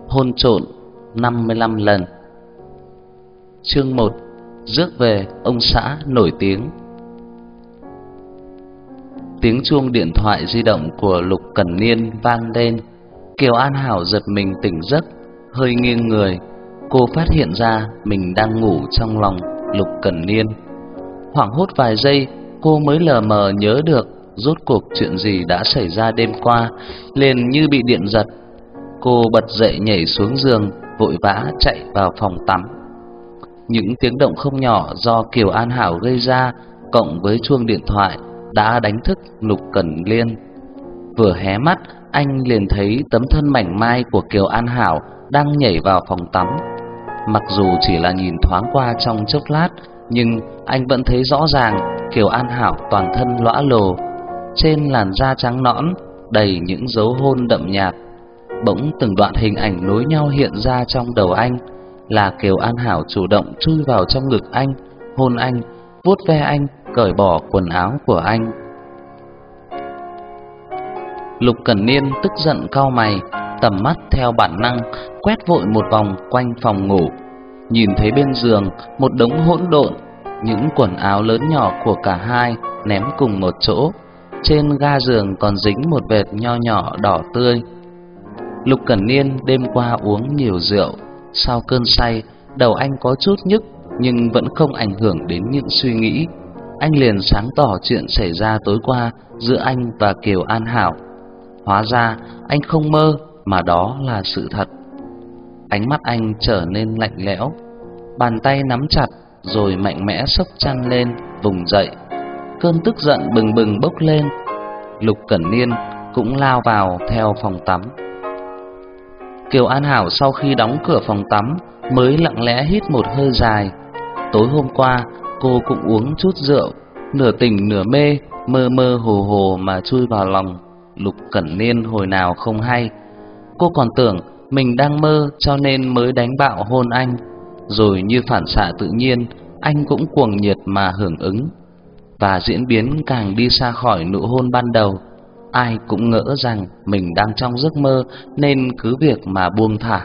hôn trộn 55 lần. Chương 1: rước về ông xã nổi tiếng. Tiếng chuông điện thoại di động của Lục Cẩn Niên vang lên. Kiều An Hảo giật mình tỉnh giấc, hơi nghiêng người. Cô phát hiện ra mình đang ngủ trong lòng Lục Cẩn Niên. Hoảng hốt vài giây, cô mới lờ mờ nhớ được rốt cuộc chuyện gì đã xảy ra đêm qua, liền như bị điện giật. Cô bật dậy nhảy xuống giường, vội vã chạy vào phòng tắm. Những tiếng động không nhỏ do Kiều An Hảo gây ra, cộng với chuông điện thoại đã đánh thức Lục Cẩn Niên. Vừa hé mắt, anh liền thấy tấm thân mảnh mai của Kiều An Hảo đang nhảy vào phòng tắm. Mặc dù chỉ là nhìn thoáng qua trong chốc lát, nhưng anh vẫn thấy rõ ràng Kiều An Hảo toàn thân lõa lồ, trên làn da trắng nõn đầy những dấu hôn đậm nhạt. Bỗng từng đoạn hình ảnh nối nhau hiện ra trong đầu anh, là Kiều An Hảo chủ động chui vào trong ngực anh, hôn anh, vuốt ve anh, cởi bỏ quần áo của anh. Lục Cẩn Niên tức giận cau mày, tầm mắt theo bản năng quét vội một vòng quanh phòng ngủ. Nhìn thấy bên giường một đống hỗn độn, những quần áo lớn nhỏ của cả hai ném cùng một chỗ. Trên ga giường còn dính một vệt nho nhỏ đỏ tươi. Lục Cẩn Niên đêm qua uống nhiều rượu, sau cơn say, đầu anh có chút nhức nhưng vẫn không ảnh hưởng đến những suy nghĩ. Anh liền sáng tỏ chuyện xảy ra tối qua giữa anh và Kiều An Hảo. Hóa ra anh không mơ mà đó là sự thật. Ánh mắt anh trở nên lạnh lẽo, bàn tay nắm chặt rồi mạnh mẽ xốc chăn lên, vùng dậy. Cơn tức giận bừng bừng bốc lên. Lục Cẩn Niên cũng lao vào theo phòng tắm. Kiều An Hảo sau khi đóng cửa phòng tắm mới lặng lẽ hít một hơi dài. Tối hôm qua cô cũng uống chút rượu, nửa tỉnh nửa mê, mơ mơ hồ hồ mà chui vào lòng Lục Cẩn Niên hồi nào không hay. Cô còn tưởng mình đang mơ cho nên mới đánh bạo hôn anh, rồi như phản xạ tự nhiên anh cũng cuồng nhiệt mà hưởng ứng. Và diễn biến càng đi xa khỏi nụ hôn ban đầu, ai cũng ngỡ rằng mình đang trong giấc mơ nên cứ việc mà buông thả.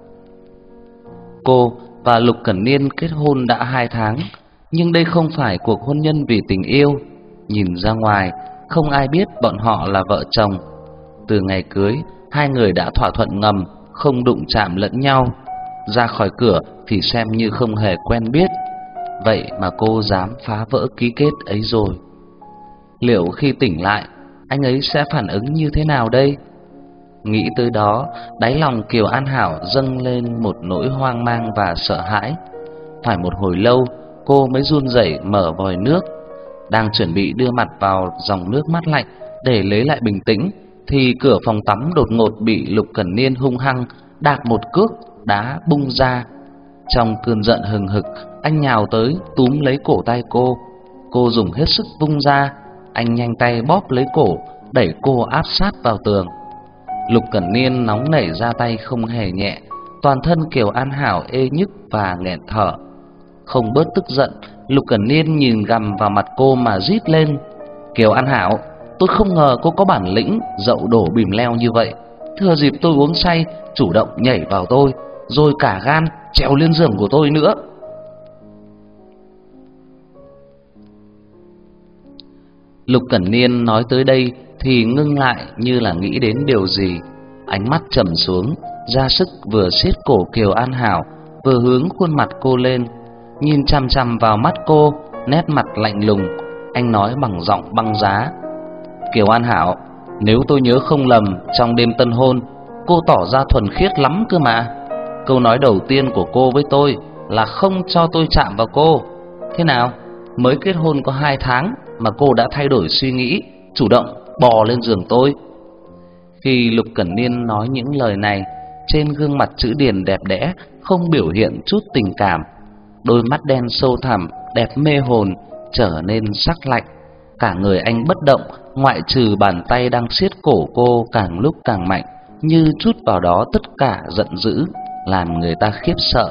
Cô và Lục Cẩn Niên kết hôn đã 2 tháng, nhưng đây không phải cuộc hôn nhân vì tình yêu. Nhìn ra ngoài, không ai biết bọn họ là vợ chồng. Từ ngày cưới, hai người đã thỏa thuận ngầm không đụng chạm lẫn nhau. Ra khỏi cửa thì xem như không hề quen biết. Vậy mà cô dám phá vỡ ký kết ấy rồi. Liệu khi tỉnh lại, anh ấy sẽ phản ứng như thế nào đây? Nghĩ tới đó, đáy lòng Kiều An Hảo dâng lên một nỗi hoang mang và sợ hãi. Phải một hồi lâu, cô mới run rẩy mở vòi nước. Đang chuẩn bị đưa mặt vào dòng nước mát lạnh để lấy lại bình tĩnh, thì cửa phòng tắm đột ngột bị Lục Cẩn Niên hung hăng đạp một cước đá bung ra. Trong cơn giận hừng hực, anh nhào tới túm lấy cổ tay cô. Cô dùng hết sức vung ra, anh nhanh tay bóp lấy cổ, đẩy cô áp sát vào tường. Lục Cẩn Niên nóng nảy ra tay không hề nhẹ, toàn thân Kiều An Hảo ê nhức và nghẹn thở. Không bớt tức giận, Lục Cẩn Niên nhìn gằm vào mặt cô mà rít lên: "Kiều An Hảo, tôi không ngờ cô có bản lĩnh dậu đổ bìm leo như vậy. Thừa dịp tôi uống say, chủ động nhảy vào tôi, rồi cả gan trèo lên giường của tôi nữa." Lục Cẩn Niên nói tới đây thì ngưng lại như là nghĩ đến điều gì. Ánh mắt trầm xuống, ra sức vừa siết cổ Kiều An Hảo, vừa hướng khuôn mặt cô lên. Nhìn chằm chằm vào mắt cô, nét mặt lạnh lùng, anh nói bằng giọng băng giá: "Kiều An Hảo, nếu tôi nhớ không lầm, trong đêm tân hôn, cô tỏ ra thuần khiết lắm cơ mà. Câu nói đầu tiên của cô với tôi là không cho tôi chạm vào cô. Thế nào, mới kết hôn có 2 tháng mà cô đã thay đổi suy nghĩ, chủ động bò lên giường tôi." Khi Lục Cẩn Niên nói những lời này, trên gương mặt chữ điền đẹp đẽ không biểu hiện chút tình cảm. Đôi mắt đen sâu thẳm, đẹp mê hồn trở nên sắc lạnh. Cả người anh bất động, ngoại trừ bàn tay đang siết cổ cô càng lúc càng mạnh, như trút vào đó tất cả giận dữ, làm người ta khiếp sợ.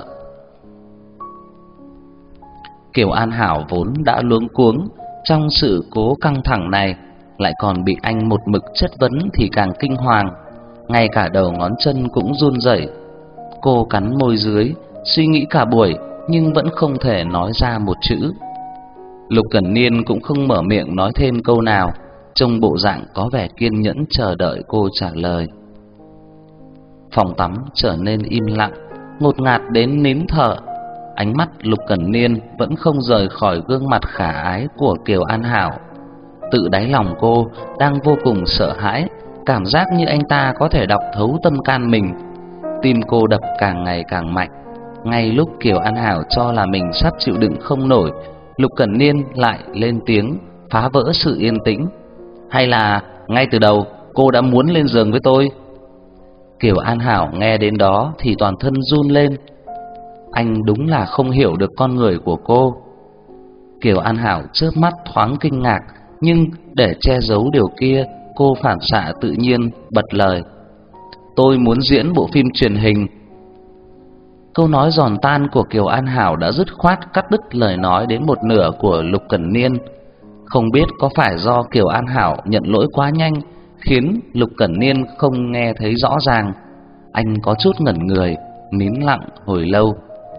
Kiều An Hảo vốn đã luống cuống, trong sự cố căng thẳng này lại còn bị anh một mực chất vấn thì càng kinh hoàng. Ngay cả đầu ngón chân cũng run rẩy. Cô cắn môi dưới, suy nghĩ cả buổi nhưng vẫn không thể nói ra một chữ. Lục Cẩn Niên cũng không mở miệng nói thêm câu nào, trông bộ dạng có vẻ kiên nhẫn chờ đợi cô trả lời. Phòng tắm trở nên im lặng, ngột ngạt đến nín thở. Ánh mắt Lục Cẩn Niên vẫn không rời khỏi gương mặt khả ái của Kiều An Hảo. Tự đáy lòng cô đang vô cùng sợ hãi, cảm giác như anh ta có thể đọc thấu tâm can mình. Tim cô đập càng ngày càng mạnh. Ngay lúc Kiều An Hảo cho là mình sắp chịu đựng không nổi, Lục Cẩn Niên lại lên tiếng phá vỡ sự yên tĩnh. Hay là ngay từ đầu cô đã muốn lên giường với tôi? Kiều An Hảo nghe đến đó thì toàn thân run lên. Anh đúng là không hiểu được con người của cô. Kiều An Hảo chớp mắt thoáng kinh ngạc, nhưng để che giấu điều kia, cô phản xạ tự nhiên bật lời. Tôi muốn diễn bộ phim truyền hình. Câu nói giòn tan của Kiều An Hảo đã dứt khoát cắt đứt lời nói đến một nửa của Lục Cẩn Niên. Không biết có phải do Kiều An Hảo nhận lỗi quá nhanh khiến Lục Cẩn Niên không nghe thấy rõ ràng. Anh có chút ngẩn người, nín lặng hồi lâu.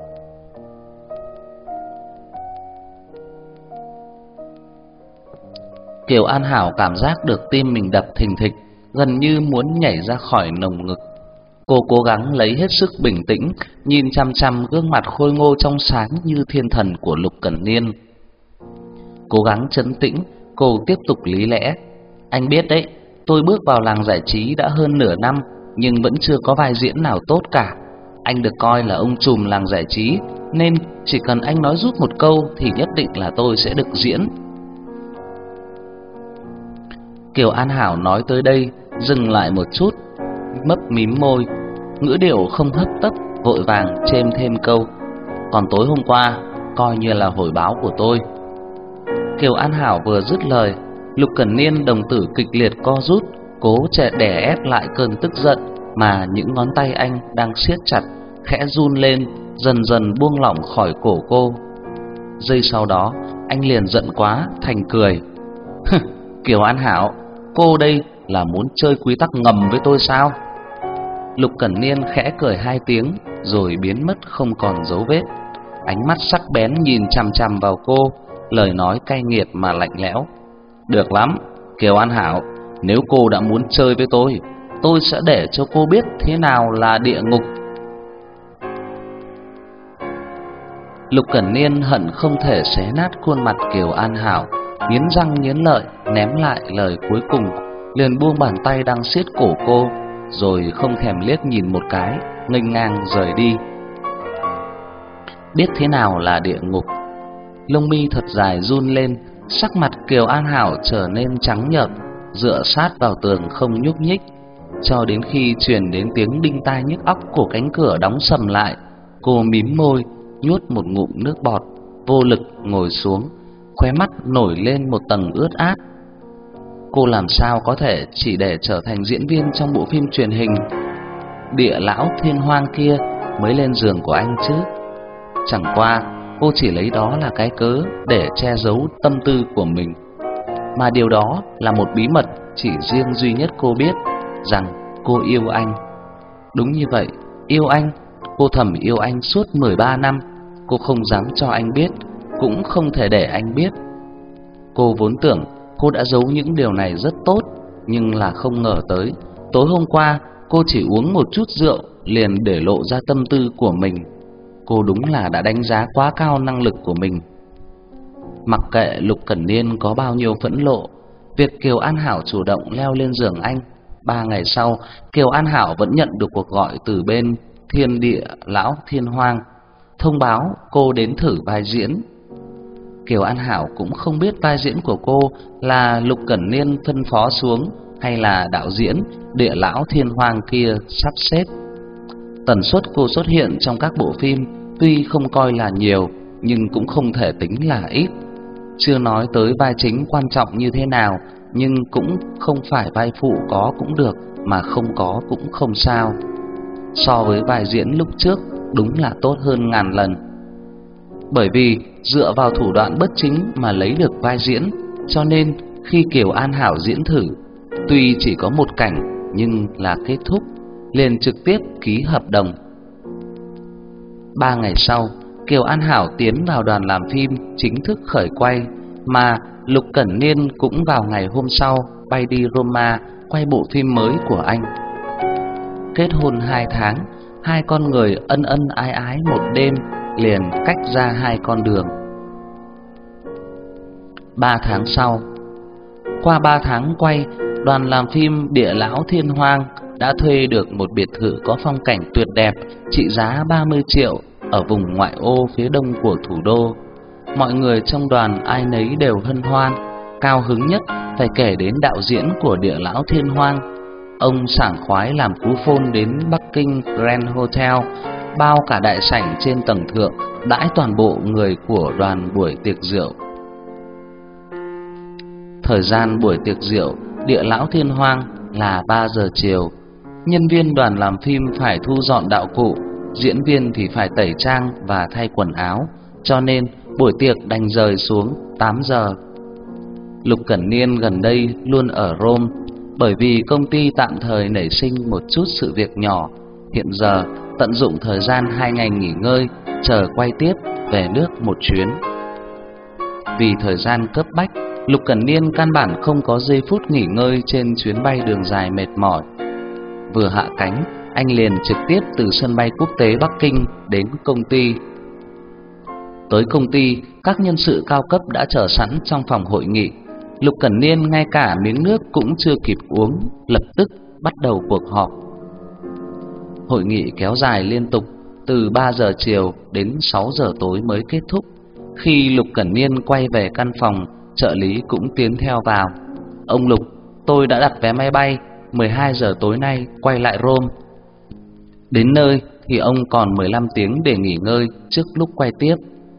Kiều An Hảo cảm giác được tim mình đập thình thịch, gần như muốn nhảy ra khỏi lồng ngực. Cô cố gắng lấy hết sức bình tĩnh, nhìn chăm chăm gương mặt khôi ngô trong sáng như thiên thần của Lục Cẩn Niên. Cố gắng trấn tĩnh, cô tiếp tục lý lẽ. Anh biết đấy, tôi bước vào làng giải trí đã hơn nửa năm, nhưng vẫn chưa có vai diễn nào tốt cả. Anh được coi là ông trùm làng giải trí, nên chỉ cần anh nói giúp một câu thì nhất định là tôi sẽ được diễn. Kiều An Hảo nói tới đây, dừng lại một chút, mấp mím môi, ngữ điệu không hấp tấp, vội vàng chêm thêm câu. Còn tối hôm qua, coi như là hồi báo của tôi. Kiều An Hảo vừa dứt lời, Lục Cẩn Niên đồng tử kịch liệt co rút, cố đè ép lại cơn tức giận mà những ngón tay anh đang siết chặt, khẽ run lên, dần dần buông lỏng khỏi cổ cô. Giây sau đó, anh liền giận quá thành cười. Kiều An Hảo, cô đây là muốn chơi quy tắc ngầm với tôi sao? Lục Cẩn Niên khẽ cười hai tiếng rồi biến mất không còn dấu vết. Ánh mắt sắc bén nhìn chằm chằm vào cô, lời nói cay nghiệt mà lạnh lẽo. Được lắm, Kiều An Hảo, nếu cô đã muốn chơi với tôi sẽ để cho cô biết thế nào là địa ngục. Lục Cẩn Niên hận không thể xé nát khuôn mặt Kiều An Hảo, nghiến răng nghiến lợi ném lại lời cuối cùng, liền buông bàn tay đang siết cổ cô, rồi không thèm liếc nhìn một cái, nghênh ngang rời đi. Biết thế nào là địa ngục? Lông mi thật dài run lên, sắc mặt Kiều An Hảo trở nên trắng nhợt, dựa sát vào tường không nhúc nhích, cho đến khi truyền đến tiếng đinh tai nhức óc của cánh cửa đóng sầm lại. Cô mím môi, nuốt một ngụm nước bọt, vô lực ngồi xuống, khóe mắt nổi lên một tầng ướt át. Cô làm sao có thể chỉ để trở thành diễn viên trong bộ phim truyền hình Địa Lão Thiên Hoang kia mới lên giường của anh chứ? Chẳng qua cô chỉ lấy đó là cái cớ để che giấu tâm tư của mình, mà điều đó là một bí mật chỉ riêng duy nhất cô biết, rằng cô yêu anh. Đúng như vậy, yêu anh. Cô thầm yêu anh suốt 13 năm. Cô không dám cho anh biết, cũng không thể để anh biết. Cô vốn tưởng cô đã giấu những điều này rất tốt, nhưng là không ngờ tới tối hôm qua cô chỉ uống một chút rượu liền để lộ ra tâm tư của mình. Cô đúng là đã đánh giá quá cao năng lực của mình. Mặc kệ Lục Cẩn Niên có bao nhiêu phẫn nộ, việc Kiều An Hảo chủ động leo lên giường anh, 3 ngày sau Kiều An Hảo vẫn nhận được cuộc gọi từ bên Thiên Địa Lão Thiên Hoang, thông báo cô đến thử vai diễn. Kiều An Hảo cũng không biết vai diễn của cô là Lục Cẩn Niên phân phó xuống hay là đạo diễn Địa Lão Thiên Hoang kia sắp xếp. Tần suất cô xuất hiện trong các bộ phim tuy không coi là nhiều, nhưng cũng không thể tính là ít. Chưa nói tới vai chính quan trọng như thế nào, nhưng cũng không phải vai phụ có cũng được, mà không có cũng không sao. So với vai diễn lúc trước, đúng là tốt hơn ngàn lần. Bởi vì dựa vào thủ đoạn bất chính mà lấy được vai diễn, cho nên khi Kiều An Hảo diễn thử, tuy chỉ có một cảnh nhưng là kết thúc, liền trực tiếp ký hợp đồng. 3 ngày sau, Kiều An Hảo tiến vào đoàn làm phim chính thức khởi quay, mà Lục Cẩn Niên cũng vào ngày hôm sau bay đi Roma quay bộ phim mới của anh. Kết hôn 2 tháng, hai con người ân ân ái ái một đêm, liền cách ra hai con đường. 3 tháng sau, qua 3 tháng quay, đoàn làm phim Địa Lão Thiên Hoang đã thuê được một biệt thự có phong cảnh tuyệt đẹp, trị giá 30 triệu ở vùng ngoại ô phía đông của thủ đô. Mọi người trong đoàn ai nấy đều hân hoan. Cao hứng nhất phải kể đến đạo diễn của Địa Lão Thiên Hoang. Ông sảng khoái làm cú phone đến Bắc Kinh Grand Hotel, bao cả đại sảnh trên tầng thượng, đãi toàn bộ người của đoàn buổi tiệc rượu. Thời gian buổi tiệc rượu Địa Lão Thiên Hoang là 3 giờ chiều. Nhân viên đoàn làm phim phải thu dọn đạo cụ, diễn viên thì phải tẩy trang và thay quần áo, cho nên buổi tiệc đành rời xuống 8 giờ. Lục Cẩn Niên gần đây luôn ở Rome, bởi vì công ty tạm thời nảy sinh một chút sự việc nhỏ. Hiện giờ tận dụng thời gian 2 ngày nghỉ ngơi, chờ quay tiếp về nước một chuyến. Vì thời gian cấp bách, Lục Cẩn Niên căn bản không có giây phút nghỉ ngơi trên chuyến bay đường dài mệt mỏi. Vừa hạ cánh, anh liền trực tiếp từ sân bay quốc tế Bắc Kinh đến công ty. Tới công ty, các nhân sự cao cấp đã chờ sẵn trong phòng hội nghị. Lục Cẩn Niên ngay cả miếng nước cũng chưa kịp uống, lập tức bắt đầu cuộc họp. Hội nghị kéo dài liên tục từ 3 giờ chiều đến 6 giờ tối mới kết thúc. Khi Lục Cẩn Niên quay về căn phòng, trợ lý cũng tiến theo vào. Ông Lục, tôi đã đặt vé máy bay, 12 giờ tối nay quay lại Rome. Đến nơi thì ông còn 15 tiếng để nghỉ ngơi trước lúc quay tiếp.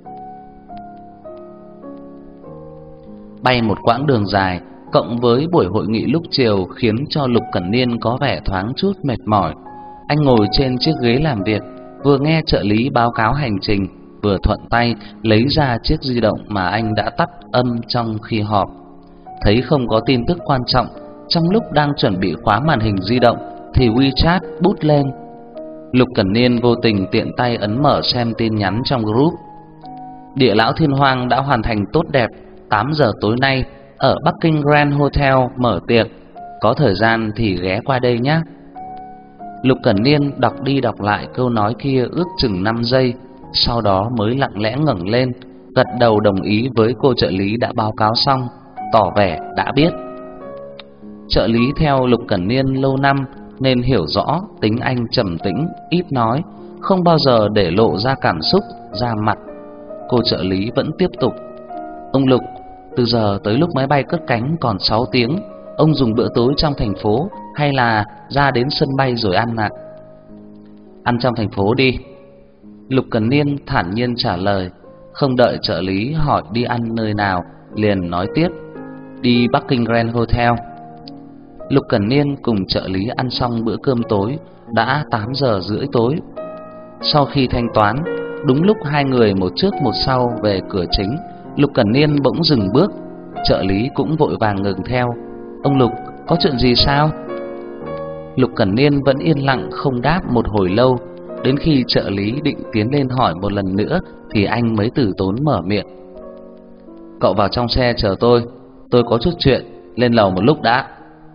Bay một quãng đường dài, cộng với buổi hội nghị lúc chiều khiến cho Lục Cẩn Niên có vẻ thoáng chút mệt mỏi. Anh ngồi trên chiếc ghế làm việc, vừa nghe trợ lý báo cáo hành trình, vừa thuận tay lấy ra chiếc di động mà anh đã tắt âm trong khi họp. Thấy không có tin tức quan trọng, trong lúc đang chuẩn bị khóa màn hình di động thì WeChat bút lên. Lục Cẩn Niên vô tình tiện tay ấn mở xem tin nhắn trong group. Địa Lão Thiên Hoang đã hoàn thành tốt đẹp, 8 giờ tối nay ở Bắc Kinh Grand Hotel mở tiệc, có thời gian thì ghé qua đây nhé. Lục Cẩn Niên đọc đi đọc lại câu nói kia ước chừng 5 giây, sau đó mới lặng lẽ ngẩng lên, gật đầu đồng ý với cô trợ lý đã báo cáo xong, tỏ vẻ đã biết. Trợ lý theo Lục Cẩn Niên lâu năm nên hiểu rõ tính anh trầm tĩnh, ít nói, không bao giờ để lộ ra cảm xúc, ra mặt. Cô trợ lý vẫn tiếp tục. Ông Lục, từ giờ tới lúc máy bay cất cánh còn 6 tiếng, ông dùng bữa tối trong thành phố hay là ra đến sân bay rồi ăn ạ? Ăn trong thành phố đi. Lục Cẩn Niên thản nhiên trả lời, không đợi trợ lý hỏi đi ăn nơi nào, liền nói tiếp, đi Bắc Kinh Grand Hotel. Lục Cẩn Niên cùng trợ lý ăn xong bữa cơm tối, đã 8 giờ rưỡi tối. Sau khi thanh toán, đúng lúc hai người một trước một sau về cửa chính, Lục Cẩn Niên bỗng dừng bước, trợ lý cũng vội vàng ngừng theo. Ông Lục, có chuyện gì sao? Lục Cẩn Niên vẫn yên lặng không đáp một hồi lâu, đến khi trợ lý định tiến lên hỏi một lần nữa thì anh mới từ tốn mở miệng. Cậu vào trong xe chờ tôi có chút chuyện, lên lầu một lúc đã.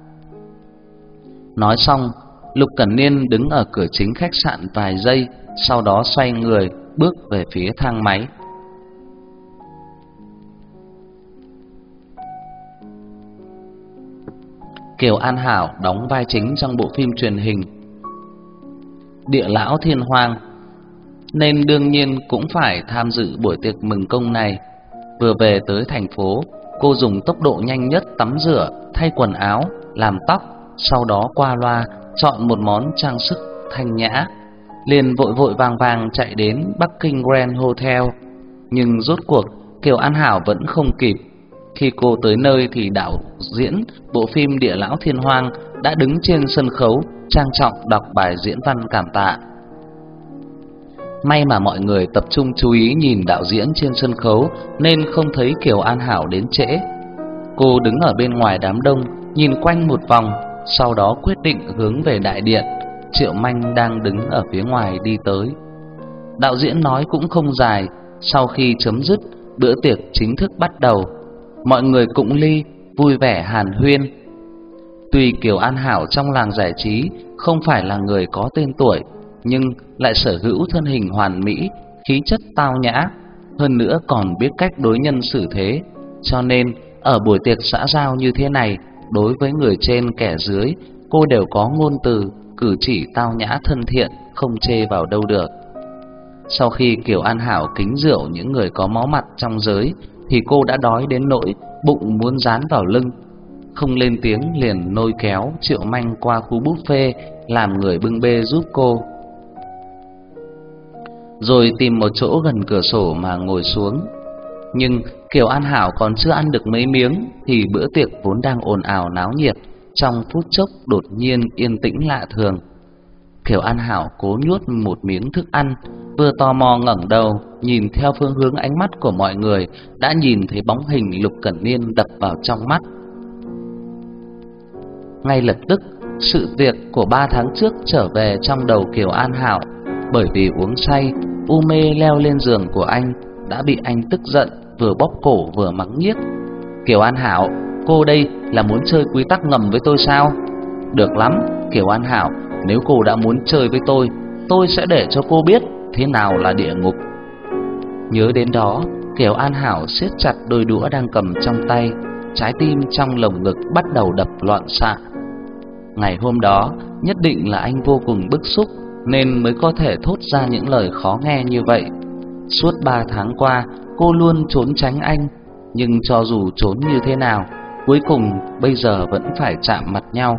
Nói xong, Lục Cẩn Niên đứng ở cửa chính khách sạn vài giây, sau đó xoay người bước về phía thang máy. Kiều An Hảo đóng vai chính trong bộ phim truyền hình Địa Lão Thiên Hoang, nên đương nhiên cũng phải tham dự buổi tiệc mừng công này. Vừa về tới thành phố, cô dùng tốc độ nhanh nhất tắm rửa, thay quần áo, làm tóc, sau đó qua loa chọn một món trang sức thanh nhã, liền vội vội vàng vàng chạy đến Bắc Kinh Grand Hotel. Nhưng rốt cuộc Kiều An Hảo vẫn không kịp. Khi cô tới nơi thì đạo diễn bộ phim Địa Lão Thiên Hoang đã đứng trên sân khấu trang trọng đọc bài diễn văn cảm tạ. May mà mọi người tập trung chú ý nhìn đạo diễn trên sân khấu nên không thấy Kiều An Hảo đến trễ. Cô đứng ở bên ngoài đám đông, nhìn quanh một vòng, sau đó quyết định hướng về đại điện. Triệu Manh đang đứng ở phía ngoài đi tới. Đạo diễn nói cũng không dài. Sau khi chấm dứt, bữa tiệc chính thức bắt đầu. Mọi người cụng ly, vui vẻ hàn huyên. Tuy Kiều An Hảo trong làng giải trí không phải là người có tên tuổi, nhưng lại sở hữu thân hình hoàn mỹ, khí chất tao nhã, hơn nữa còn biết cách đối nhân xử thế. Cho nên ở buổi tiệc xã giao như thế này, đối với người trên kẻ dưới, cô đều có ngôn từ, cử chỉ tao nhã thân thiện, không chê vào đâu được. Sau khi Kiều An Hảo kính rượu những người có máu mặt trong giới, thì cô đã đói đến nỗi bụng muốn dán vào lưng. Không lên tiếng liền lôi kéo Triệu Manh qua khu buffet làm người bưng bê giúp cô, rồi tìm một chỗ gần cửa sổ mà ngồi xuống. Nhưng Kiều An Hảo còn chưa ăn được mấy miếng thì bữa tiệc vốn đang ồn ào náo nhiệt trong phút chốc đột nhiên yên tĩnh lạ thường. Kiều An Hảo cố nuốt một miếng thức ăn, vừa tò mò ngẩng đầu nhìn theo phương hướng ánh mắt của mọi người, đã nhìn thấy bóng hình Lục Cẩn Niên đập vào trong mắt. Ngay lập tức, sự việc của 3 tháng trước trở về trong đầu Kiều An Hảo. Bởi vì uống say, u mê leo lên giường của anh, đã bị anh tức giận vừa bóp cổ vừa mắng nhiếc. Kiều An Hảo, cô đây là muốn chơi quy tắc ngầm với tôi sao? Được lắm, Kiều An Hảo, nếu cô đã muốn chơi với tôi sẽ để cho cô biết thế nào là địa ngục. Nhớ đến đó, Kiều An Hảo siết chặt đôi đũa đang cầm trong tay, trái tim trong lồng ngực bắt đầu đập loạn xạ. Ngày hôm đó, nhất định là anh vô cùng bức xúc nên mới có thể thốt ra những lời khó nghe như vậy. Suốt 3 tháng qua, cô luôn trốn tránh anh, nhưng cho dù trốn như thế nào, cuối cùng bây giờ vẫn phải chạm mặt nhau.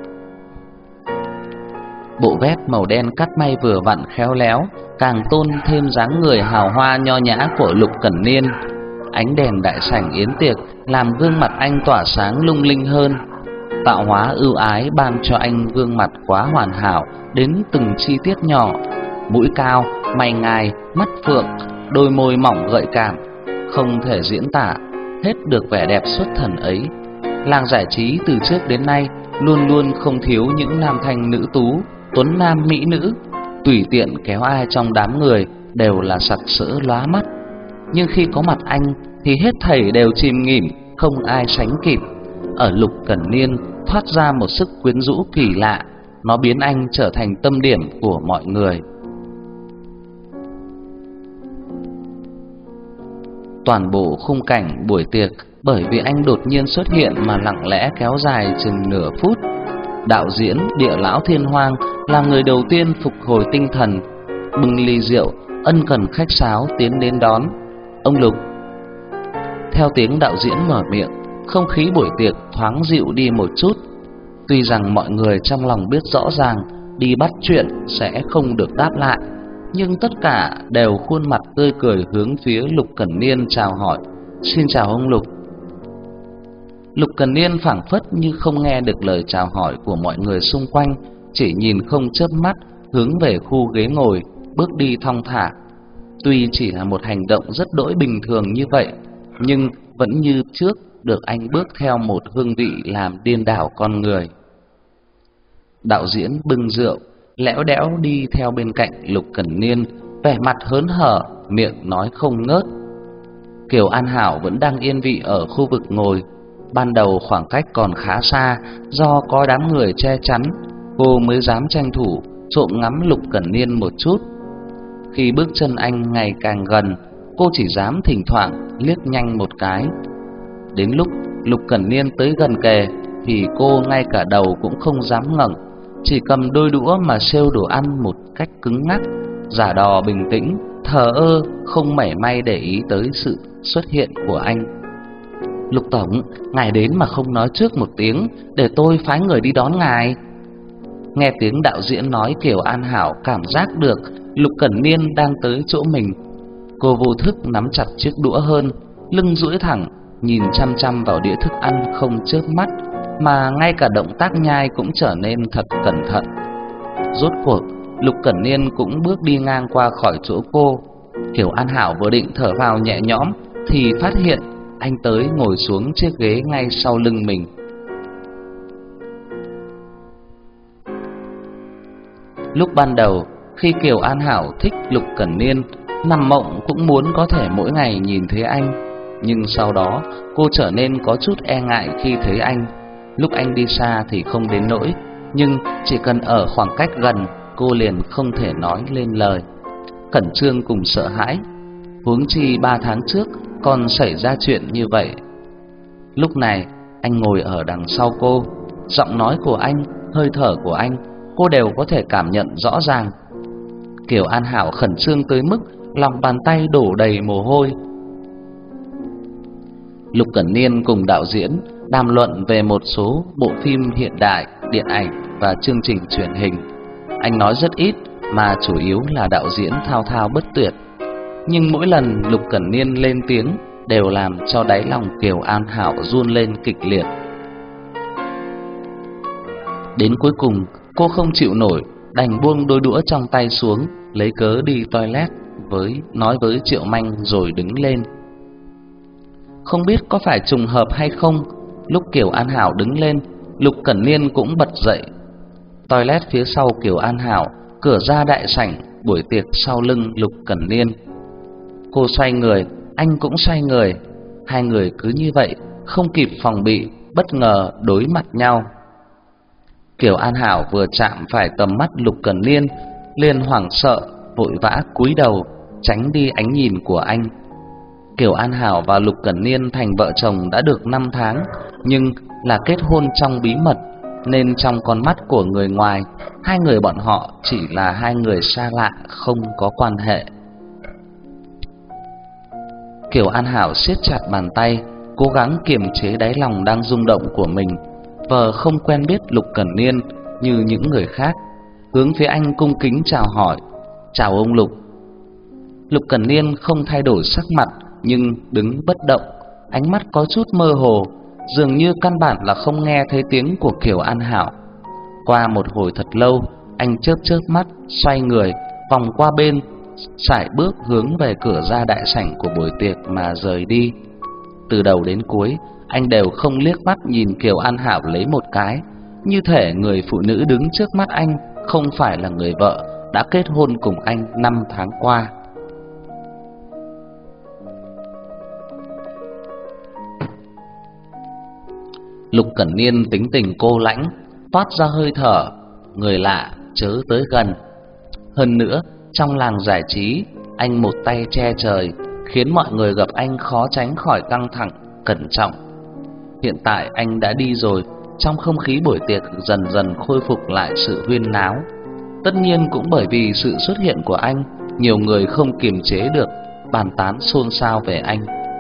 Bộ vest màu đen cắt may vừa vặn khéo léo, càng tôn thêm dáng người hào hoa nho nhã của Lục Cẩn Niên. Ánh đèn đại sảnh yến tiệc làm gương mặt anh tỏa sáng lung linh hơn. Tạo hóa ưu ái ban cho anh gương mặt quá hoàn hảo đến từng chi tiết nhỏ: mũi cao, mày ngài, mắt phượng, đôi môi mỏng gợi cảm, không thể diễn tả hết được vẻ đẹp xuất thần ấy. Làng giải trí từ trước đến nay luôn luôn không thiếu những nam thanh nữ tú, tuấn nam mỹ nữ, tùy tiện kéo ai trong đám người đều là sặc sỡ lóa mắt. Nhưng khi có mặt anh thì hết thảy đều chìm nghỉm, không ai sánh kịp. Ở Lục Cẩn Niên thoát ra một sức quyến rũ kỳ lạ, nó biến anh trở thành tâm điểm của mọi người. Toàn bộ khung cảnh buổi tiệc bởi vì anh đột nhiên xuất hiện mà lặng lẽ kéo dài chừng nửa phút. Đạo diễn Địa Lão Thiên Hoang là người đầu tiên phục hồi tinh thần, bưng ly rượu ân cần khách sáo tiến đến đón. Ông Lục. Theo tiếng đạo diễn mở miệng, không khí buổi tiệc thoáng dịu đi một chút. Tuy rằng mọi người trong lòng biết rõ ràng đi bắt chuyện sẽ không được đáp lại, nhưng tất cả đều khuôn mặt tươi cười hướng phía Lục Cẩn Niên chào hỏi. Xin chào ông Lục. Lục Cẩn Niên phảng phất như không nghe được lời chào hỏi của mọi người xung quanh, chỉ nhìn không chớp mắt hướng về khu ghế ngồi, bước đi thong thả. Tuy chỉ là một hành động rất đỗi bình thường như vậy, nhưng vẫn như trước được anh bước theo một hương vị làm điên đảo con người. Đạo diễn bưng rượu, lẽo đẽo đi theo bên cạnh Lục Cẩn Niên, vẻ mặt hớn hở, miệng nói không ngớt. Kiều An Hảo vẫn đang yên vị ở khu vực ngồi. Ban đầu khoảng cách còn khá xa, do có đám người che chắn, cô mới dám tranh thủ trộm ngắm Lục Cẩn Niên một chút. Khi bước chân anh ngày càng gần, cô chỉ dám thỉnh thoảng liếc nhanh một cái. Đến lúc Lục Cẩn Niên tới gần kề thì cô ngay cả đầu cũng không dám ngẩng, chỉ cầm đôi đũa mà xêu đồ ăn một cách cứng ngắc, giả đò bình tĩnh, thờ ơ, không mảy may để ý tới sự xuất hiện của anh. Lục tổng, ngài đến mà không nói trước một tiếng, để tôi phái người đi đón ngài. Nghe tiếng đạo diễn nói, Kiều An Hảo cảm giác được Lục Cẩn Niên đang tới chỗ mình. Cô vô thức nắm chặt chiếc đũa hơn, lưng duỗi thẳng, nhìn chăm chăm vào đĩa thức ăn không chớp mắt, mà ngay cả động tác nhai cũng trở nên thật cẩn thận. Rốt cuộc, Lục Cẩn Niên cũng bước đi ngang qua khỏi chỗ cô. Kiều An Hảo vừa định thở phào nhẹ nhõm thì phát hiện anh tới ngồi xuống chiếc ghế ngay sau lưng mình. Lúc ban đầu, khi Kiều An Hảo thích Lục Cẩn Niên, nằm mộng cũng muốn có thể mỗi ngày nhìn thấy anh. Nhưng sau đó cô trở nên có chút e ngại khi thấy anh. Lúc anh đi xa thì không đến nỗi, nhưng chỉ cần ở khoảng cách gần, cô liền không thể nói lên lời, khẩn trương cùng sợ hãi. Huống chi 3 tháng trước còn xảy ra chuyện như vậy. Lúc này anh ngồi ở đằng sau cô, giọng nói của anh, hơi thở của anh, cô đều có thể cảm nhận rõ ràng. Kiều An Hảo khẩn trương tới mức lòng bàn tay đổ đầy mồ hôi. Lục Cẩn Niên cùng đạo diễn đàm luận về một số bộ phim hiện đại, điện ảnh và chương trình truyền hình. Anh nói rất ít, mà chủ yếu là đạo diễn thao thao bất tuyệt. Nhưng mỗi lần Lục Cẩn Niên lên tiếng đều làm cho đáy lòng Kiều An Hảo run lên kịch liệt. Đến cuối cùng cô không chịu nổi, đành buông đôi đũa trong tay xuống, lấy cớ đi toilet nói với Triệu Manh rồi đứng lên. Không biết có phải trùng hợp hay không, lúc Kiều An Hảo đứng lên, Lục Cẩn Niên cũng bật dậy. Toilet phía sau Kiều An Hảo, cửa ra đại sảnh buổi tiệc sau lưng Lục Cẩn Niên. Cô xoay người, anh cũng xoay người. Hai người cứ như vậy, không kịp phòng bị, bất ngờ đối mặt nhau. Kiều An Hảo vừa chạm phải tầm mắt Lục Cẩn Niên, liền hoảng sợ, vội vã cúi đầu, tránh đi ánh nhìn của anh. Kiều An Hảo và Lục Cẩn Niên thành vợ chồng đã được 5 tháng, nhưng là kết hôn trong bí mật, nên trong con mắt của người ngoài, hai người bọn họ chỉ là hai người xa lạ, không có quan hệ. Kiều An Hảo siết chặt bàn tay, cố gắng kiềm chế đáy lòng đang rung động của mình. Vợ không quen biết Lục Cẩn Niên như những người khác, hướng phía anh cung kính chào hỏi. "Chào ông Lục." Lục Cẩn Niên không thay đổi sắc mặt, nhưng đứng bất động, ánh mắt có chút mơ hồ, dường như căn bản là không nghe thấy tiếng của Kiều An Hảo. Qua một hồi thật lâu, anh chớp chớp mắt, xoay người, vòng qua bên, sải bước hướng về cửa ra đại sảnh của buổi tiệc mà rời đi. Từ đầu đến cuối, anh đều không liếc mắt nhìn Kiều An Hảo lấy một cái, như thể người phụ nữ đứng trước mắt anh không phải là người vợ đã kết hôn cùng anh 5 tháng qua. Lục Cẩn Niên tính tình cô lãnh, toát ra hơi thở người lạ chớ tới gần. Hơn nữa, trong làng giải trí, anh một tay che trời, khiến mọi người gặp anh khó tránh khỏi căng thẳng, cẩn trọng. Hiện tại anh đã đi rồi, trong không khí buổi tiệc dần dần khôi phục lại sự huyên náo. Tất nhiên cũng bởi vì sự xuất hiện của anh, nhiều người không kiềm chế được, bàn tán xôn xao về anh.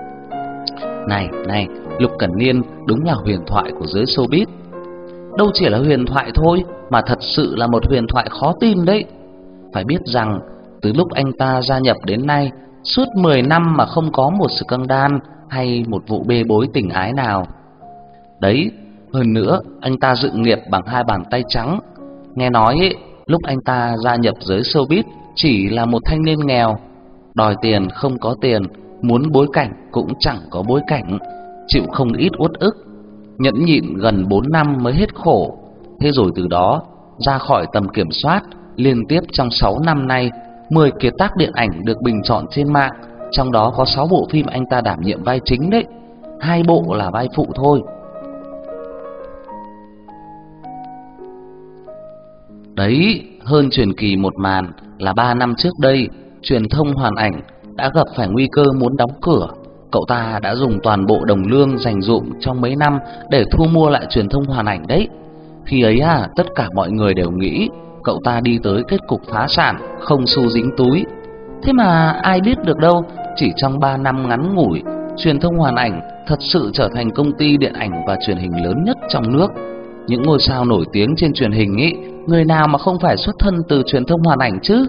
Này, Lục Cẩn Niên đúng là huyền thoại của giới showbiz. Đâu chỉ là huyền thoại thôi, mà thật sự là một huyền thoại khó tin đấy. Phải biết rằng, từ lúc anh ta gia nhập đến nay, suốt 10 năm mà không có một scandal hay một vụ bê bối tình ái nào. Đấy, hơn nữa, anh ta dựng nghiệp bằng 2 bàn tay trắng. Nghe nói ấy, lúc anh ta gia nhập giới showbiz chỉ là một thanh niên nghèo, đòi tiền không có tiền, muốn bối cảnh cũng chẳng có bối cảnh, chịu không ít uất ức, nhẫn nhịn gần 4 năm mới hết khổ. Thế rồi từ đó ra khỏi tầm kiểm soát, liên tiếp trong 6 năm nay, 10 kiệt tác điện ảnh được bình chọn trên mạng, trong đó có 6 bộ phim anh ta đảm nhiệm vai chính đấy, 2 bộ là vai phụ thôi. Đấy, hơn truyền kỳ một màn là 3 năm trước đây, truyền thông Hoàn Ảnh đã gặp phải nguy cơ muốn đóng cửa. Cậu ta đã dùng toàn bộ đồng lương dành dụm trong mấy năm để thu mua lại truyền thông Hoàn Ảnh đấy. Khi ấy tất cả mọi người đều nghĩ cậu ta đi tới kết cục phá sản, không xu dính túi. Thế mà ai biết được đâu, chỉ trong 3 năm ngắn ngủi, truyền thông Hoàn Ảnh thật sự trở thành công ty điện ảnh và truyền hình lớn nhất trong nước. Những ngôi sao nổi tiếng trên truyền hình ấy, người nào mà không phải xuất thân từ truyền thông Hoàn Ảnh chứ?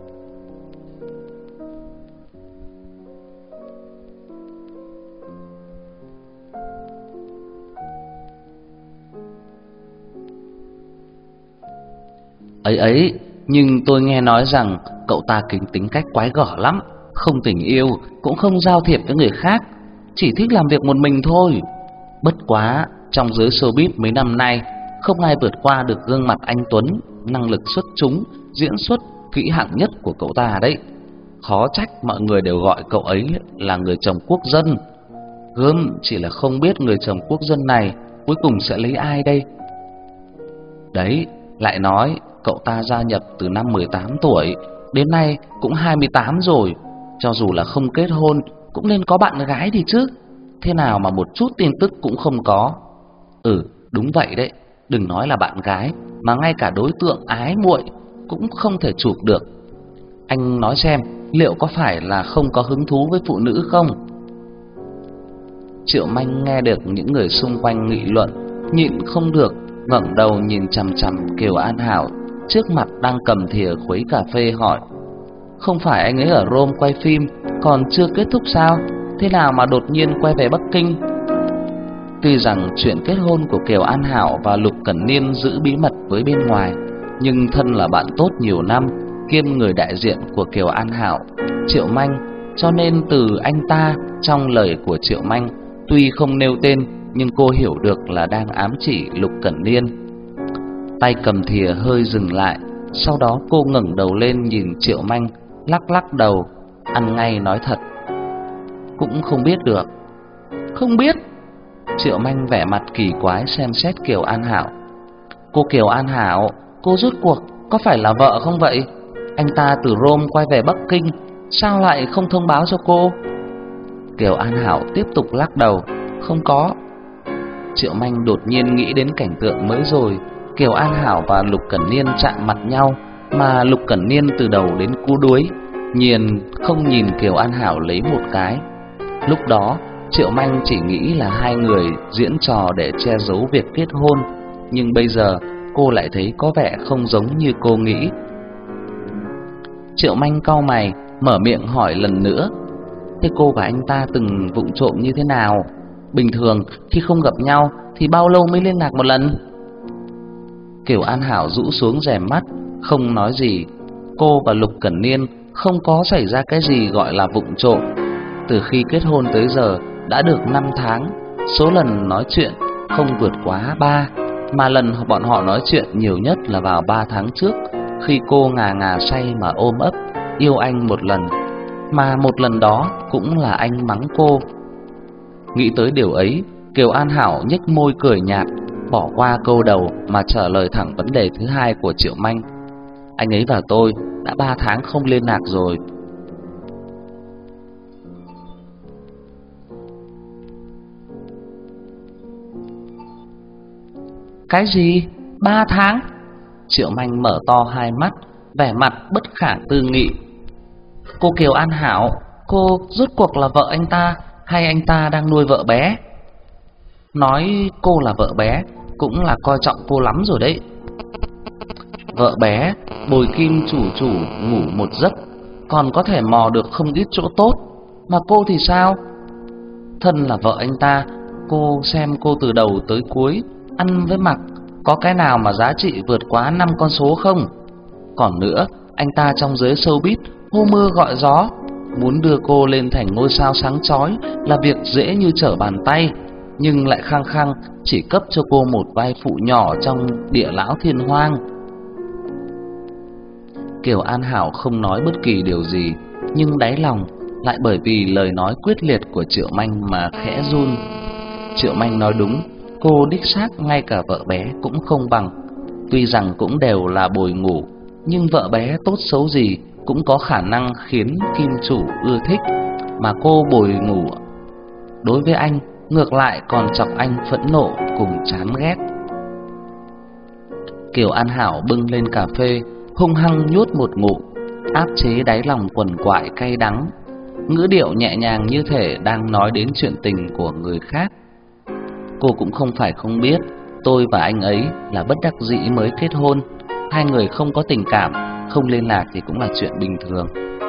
Ấy, nhưng tôi nghe nói rằng cậu ta tính cách quái gở lắm, không tình yêu, cũng không giao thiệp với người khác, chỉ thích làm việc một mình thôi. Bất quá, trong giới showbiz mấy năm nay, không ai vượt qua được gương mặt anh tuấn, năng lực xuất chúng, diễn xuất kỹ hạng nhất của cậu ta đấy. Khó trách mọi người đều gọi cậu ấy là người chồng quốc dân. Gớm, chỉ là không biết người chồng quốc dân này cuối cùng sẽ lấy ai đây. Đấy, lại nói cậu ta gia nhập từ năm 18 tuổi, đến nay cũng 28 rồi. Cho dù là không kết hôn cũng nên có bạn gái đi chứ. Thế nào mà một chút tin tức cũng không có. Đúng vậy đấy. Đừng nói là bạn gái, mà ngay cả đối tượng ái muội cũng không thể chụp được. Anh nói xem, liệu có phải là không có hứng thú với phụ nữ không? Triệu Manh nghe được những người xung quanh nghị luận, nhịn không được ngẩng đầu nhìn chằm chằm Kiều An Hảo trước mặt đang cầm thìa khuấy cà phê hỏi: Không phải anh ấy ở Rome quay phim còn chưa kết thúc sao? Thế nào mà đột nhiên quay về Bắc Kinh? Tuy rằng chuyện kết hôn của Kiều An Hảo và Lục Cẩn Niên giữ bí mật với bên ngoài, nhưng thân là bạn tốt nhiều năm, kiêm người đại diện của Kiều An Hảo, Triệu Manh, cho nên từ anh ta trong lời của Triệu Manh tuy không nêu tên, nhưng cô hiểu được là đang ám chỉ Lục Cẩn Niên. Tay cầm thìa hơi dừng lại, sau đó cô ngẩng đầu lên nhìn Triệu Manh, lắc lắc đầu, ăn ngay nói thật: Cũng không biết được. Không biết? Triệu Manh vẻ mặt kỳ quái xem xét Kiều An Hảo. Cô Kiều An Hảo, cô rốt cuộc có phải là vợ không vậy? Anh ta từ Rome quay về Bắc Kinh, sao lại không thông báo cho cô? Kiều An Hảo tiếp tục lắc đầu: Không có. Triệu Manh đột nhiên nghĩ đến cảnh tượng mới rồi, Kiều An Hảo và Lục Cẩn Niên chạm mặt nhau, mà Lục Cẩn Niên từ đầu đến cuối đuối không nhìn Kiều An Hảo lấy một cái. Lúc đó Triệu Manh chỉ nghĩ là hai người diễn trò để che giấu việc kết hôn, nhưng bây giờ cô lại thấy có vẻ không giống như cô nghĩ. Triệu Manh cau mày, mở miệng hỏi lần nữa: Thế cô và anh ta từng vụng trộm như thế nào? Bình thường khi không gặp nhau thì bao lâu mới liên lạc một lần? Kiều An Hảo rũ xuống rèm mắt, không nói gì. Cô và Lục Cẩn Niên không có xảy ra cái gì gọi là vụng trộm. Từ khi kết hôn tới giờ đã được 5 tháng, số lần nói chuyện không vượt quá 3, mà lần bọn họ nói chuyện nhiều nhất là vào 3 tháng trước, khi cô ngà ngà say mà ôm ấp yêu anh một lần, mà một lần đó cũng là anh mắng cô. Nghĩ tới điều ấy, Kiều An Hảo nhếch môi cười nhạt, bỏ qua câu đầu mà trả lời thẳng vấn đề thứ hai của Triệu Manh: Anh ấy và tôi đã 3 tháng không liên lạc rồi. Cái gì? 3 tháng? Triệu Manh mở to hai mắt, vẻ mặt bất khả tư nghị. Cô Kiều An Hảo, cô rốt cuộc là vợ anh ta hay anh ta đang nuôi vợ bé? Nói cô là vợ bé cũng là coi trọng cô lắm rồi đấy. Vợ bé bồi kim chủ ngủ một giấc còn có thể mò được không ít chỗ tốt, mà cô thì sao? Thân là vợ anh ta, cô xem cô từ đầu tới cuối, ăn với mặc, có cái nào mà giá trị vượt quá 5 con số không? Còn nữa, anh ta trong giới showbiz hô mưa gọi gió, muốn đưa cô lên thành ngôi sao sáng chói là việc dễ như trở bàn tay, nhưng lại khăng khăng chỉ cấp cho cô một vai phụ nhỏ trong Địa Lão Thiên Hoang. Kiều An Hảo không nói bất kỳ điều gì, nhưng đáy lòng lại bởi vì lời nói quyết liệt của Triệu Manh mà khẽ run. Triệu Manh nói đúng, cô đích xác ngay cả vợ bé cũng không bằng. Tuy rằng cũng đều là bồi ngủ, nhưng vợ bé tốt xấu gì cũng có khả năng khiến kim chủ ưa thích, mà cô bồi ngủ đối với anh ngược lại còn chọc anh phẫn nộ cùng chán ghét. Kiều An Hảo bưng lên cà phê, hung hăng nhốt một ngụm, áp chế đáy lòng quằn quại cay đắng, ngữ điệu nhẹ nhàng như thể đang nói đến chuyện tình của người khác. Cô cũng không phải không biết, tôi và anh ấy là bất đắc dĩ mới kết hôn, hai người không có tình cảm, không liên lạc thì cũng là chuyện bình thường.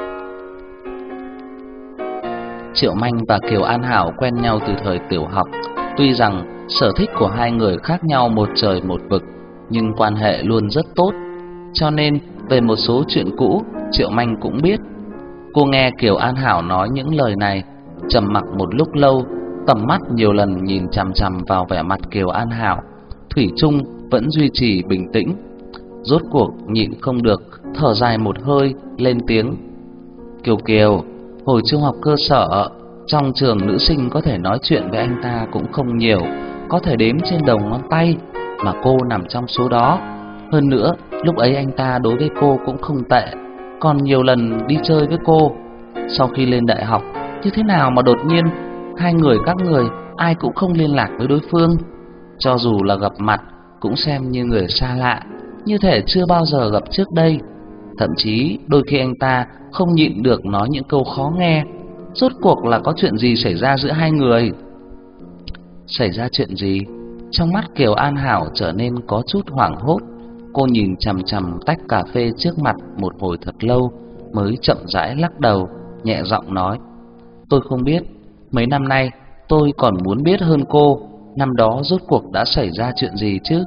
Triệu Manh và Kiều An Hảo quen nhau từ thời tiểu học, tuy rằng sở thích của hai người khác nhau một trời một vực, nhưng quan hệ luôn rất tốt. Cho nên về một số chuyện cũ, Triệu Manh cũng biết. Cô nghe Kiều An Hảo nói những lời này, trầm mặc một lúc lâu, tầm mắt nhiều lần nhìn chằm chằm vào vẻ mặt Kiều An Hảo, thủy chung vẫn duy trì bình tĩnh. rốt cuộc nhịn không được, thở dài một hơi, lên tiếng: Kiều Kiều, hồi trung học cơ sở, trong trường nữ sinh có thể nói chuyện với anh ta cũng không nhiều, có thể đếm trên đầu ngón tay, mà cô nằm trong số đó. Hơn nữa, lúc ấy anh ta đối với cô cũng không tệ, còn nhiều lần đi chơi với cô. Sau khi lên đại học, như thế nào mà đột nhiên hai người các người ai cũng không liên lạc với đối phương, cho dù là gặp mặt cũng xem như người xa lạ, như thể chưa bao giờ gặp trước đây. Thậm chí đôi khi anh ta không nhịn được nói những câu khó nghe. Rốt cuộc là có chuyện gì xảy ra giữa hai người? Xảy ra chuyện gì? Trong mắt Kiều An Hảo trở nên có chút hoảng hốt. Cô nhìn chằm chằm tách cà phê trước mặt một hồi thật lâu, mới chậm rãi lắc đầu, nhẹ giọng nói: Tôi không biết, mấy năm nay tôi còn muốn biết hơn cô, năm đó rốt cuộc đã xảy ra chuyện gì chứ?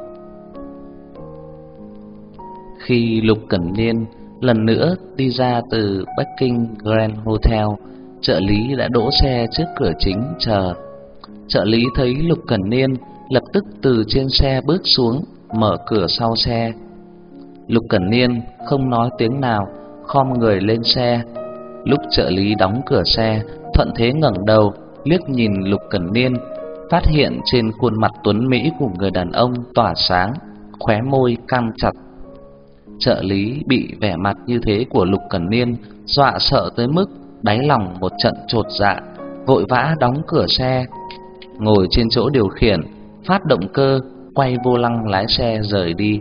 Khi Lục Cẩn Niên lần nữa đi ra từ Bắc Kinh Grand Hotel, trợ lý đã đỗ xe trước cửa chính chờ. Trợ lý thấy Lục Cẩn Niên, lập tức từ trên xe bước xuống, mở cửa sau xe. Lục Cẩn Niên không nói tiếng nào, khom người lên xe. Lúc trợ lý đóng cửa xe, thuận thế ngẩng đầu liếc nhìn Lục Cẩn Niên, phát hiện trên khuôn mặt tuấn mỹ của người đàn ông tỏa sáng, khóe môi căng chặt. Trợ lý bị vẻ mặt như thế của Lục Cẩn Niên dọa sợ tới mức đáy lòng một trận chột dạ, vội vã đóng cửa xe, ngồi trên chỗ điều khiển, phát động cơ, quay vô lăng lái xe rời đi.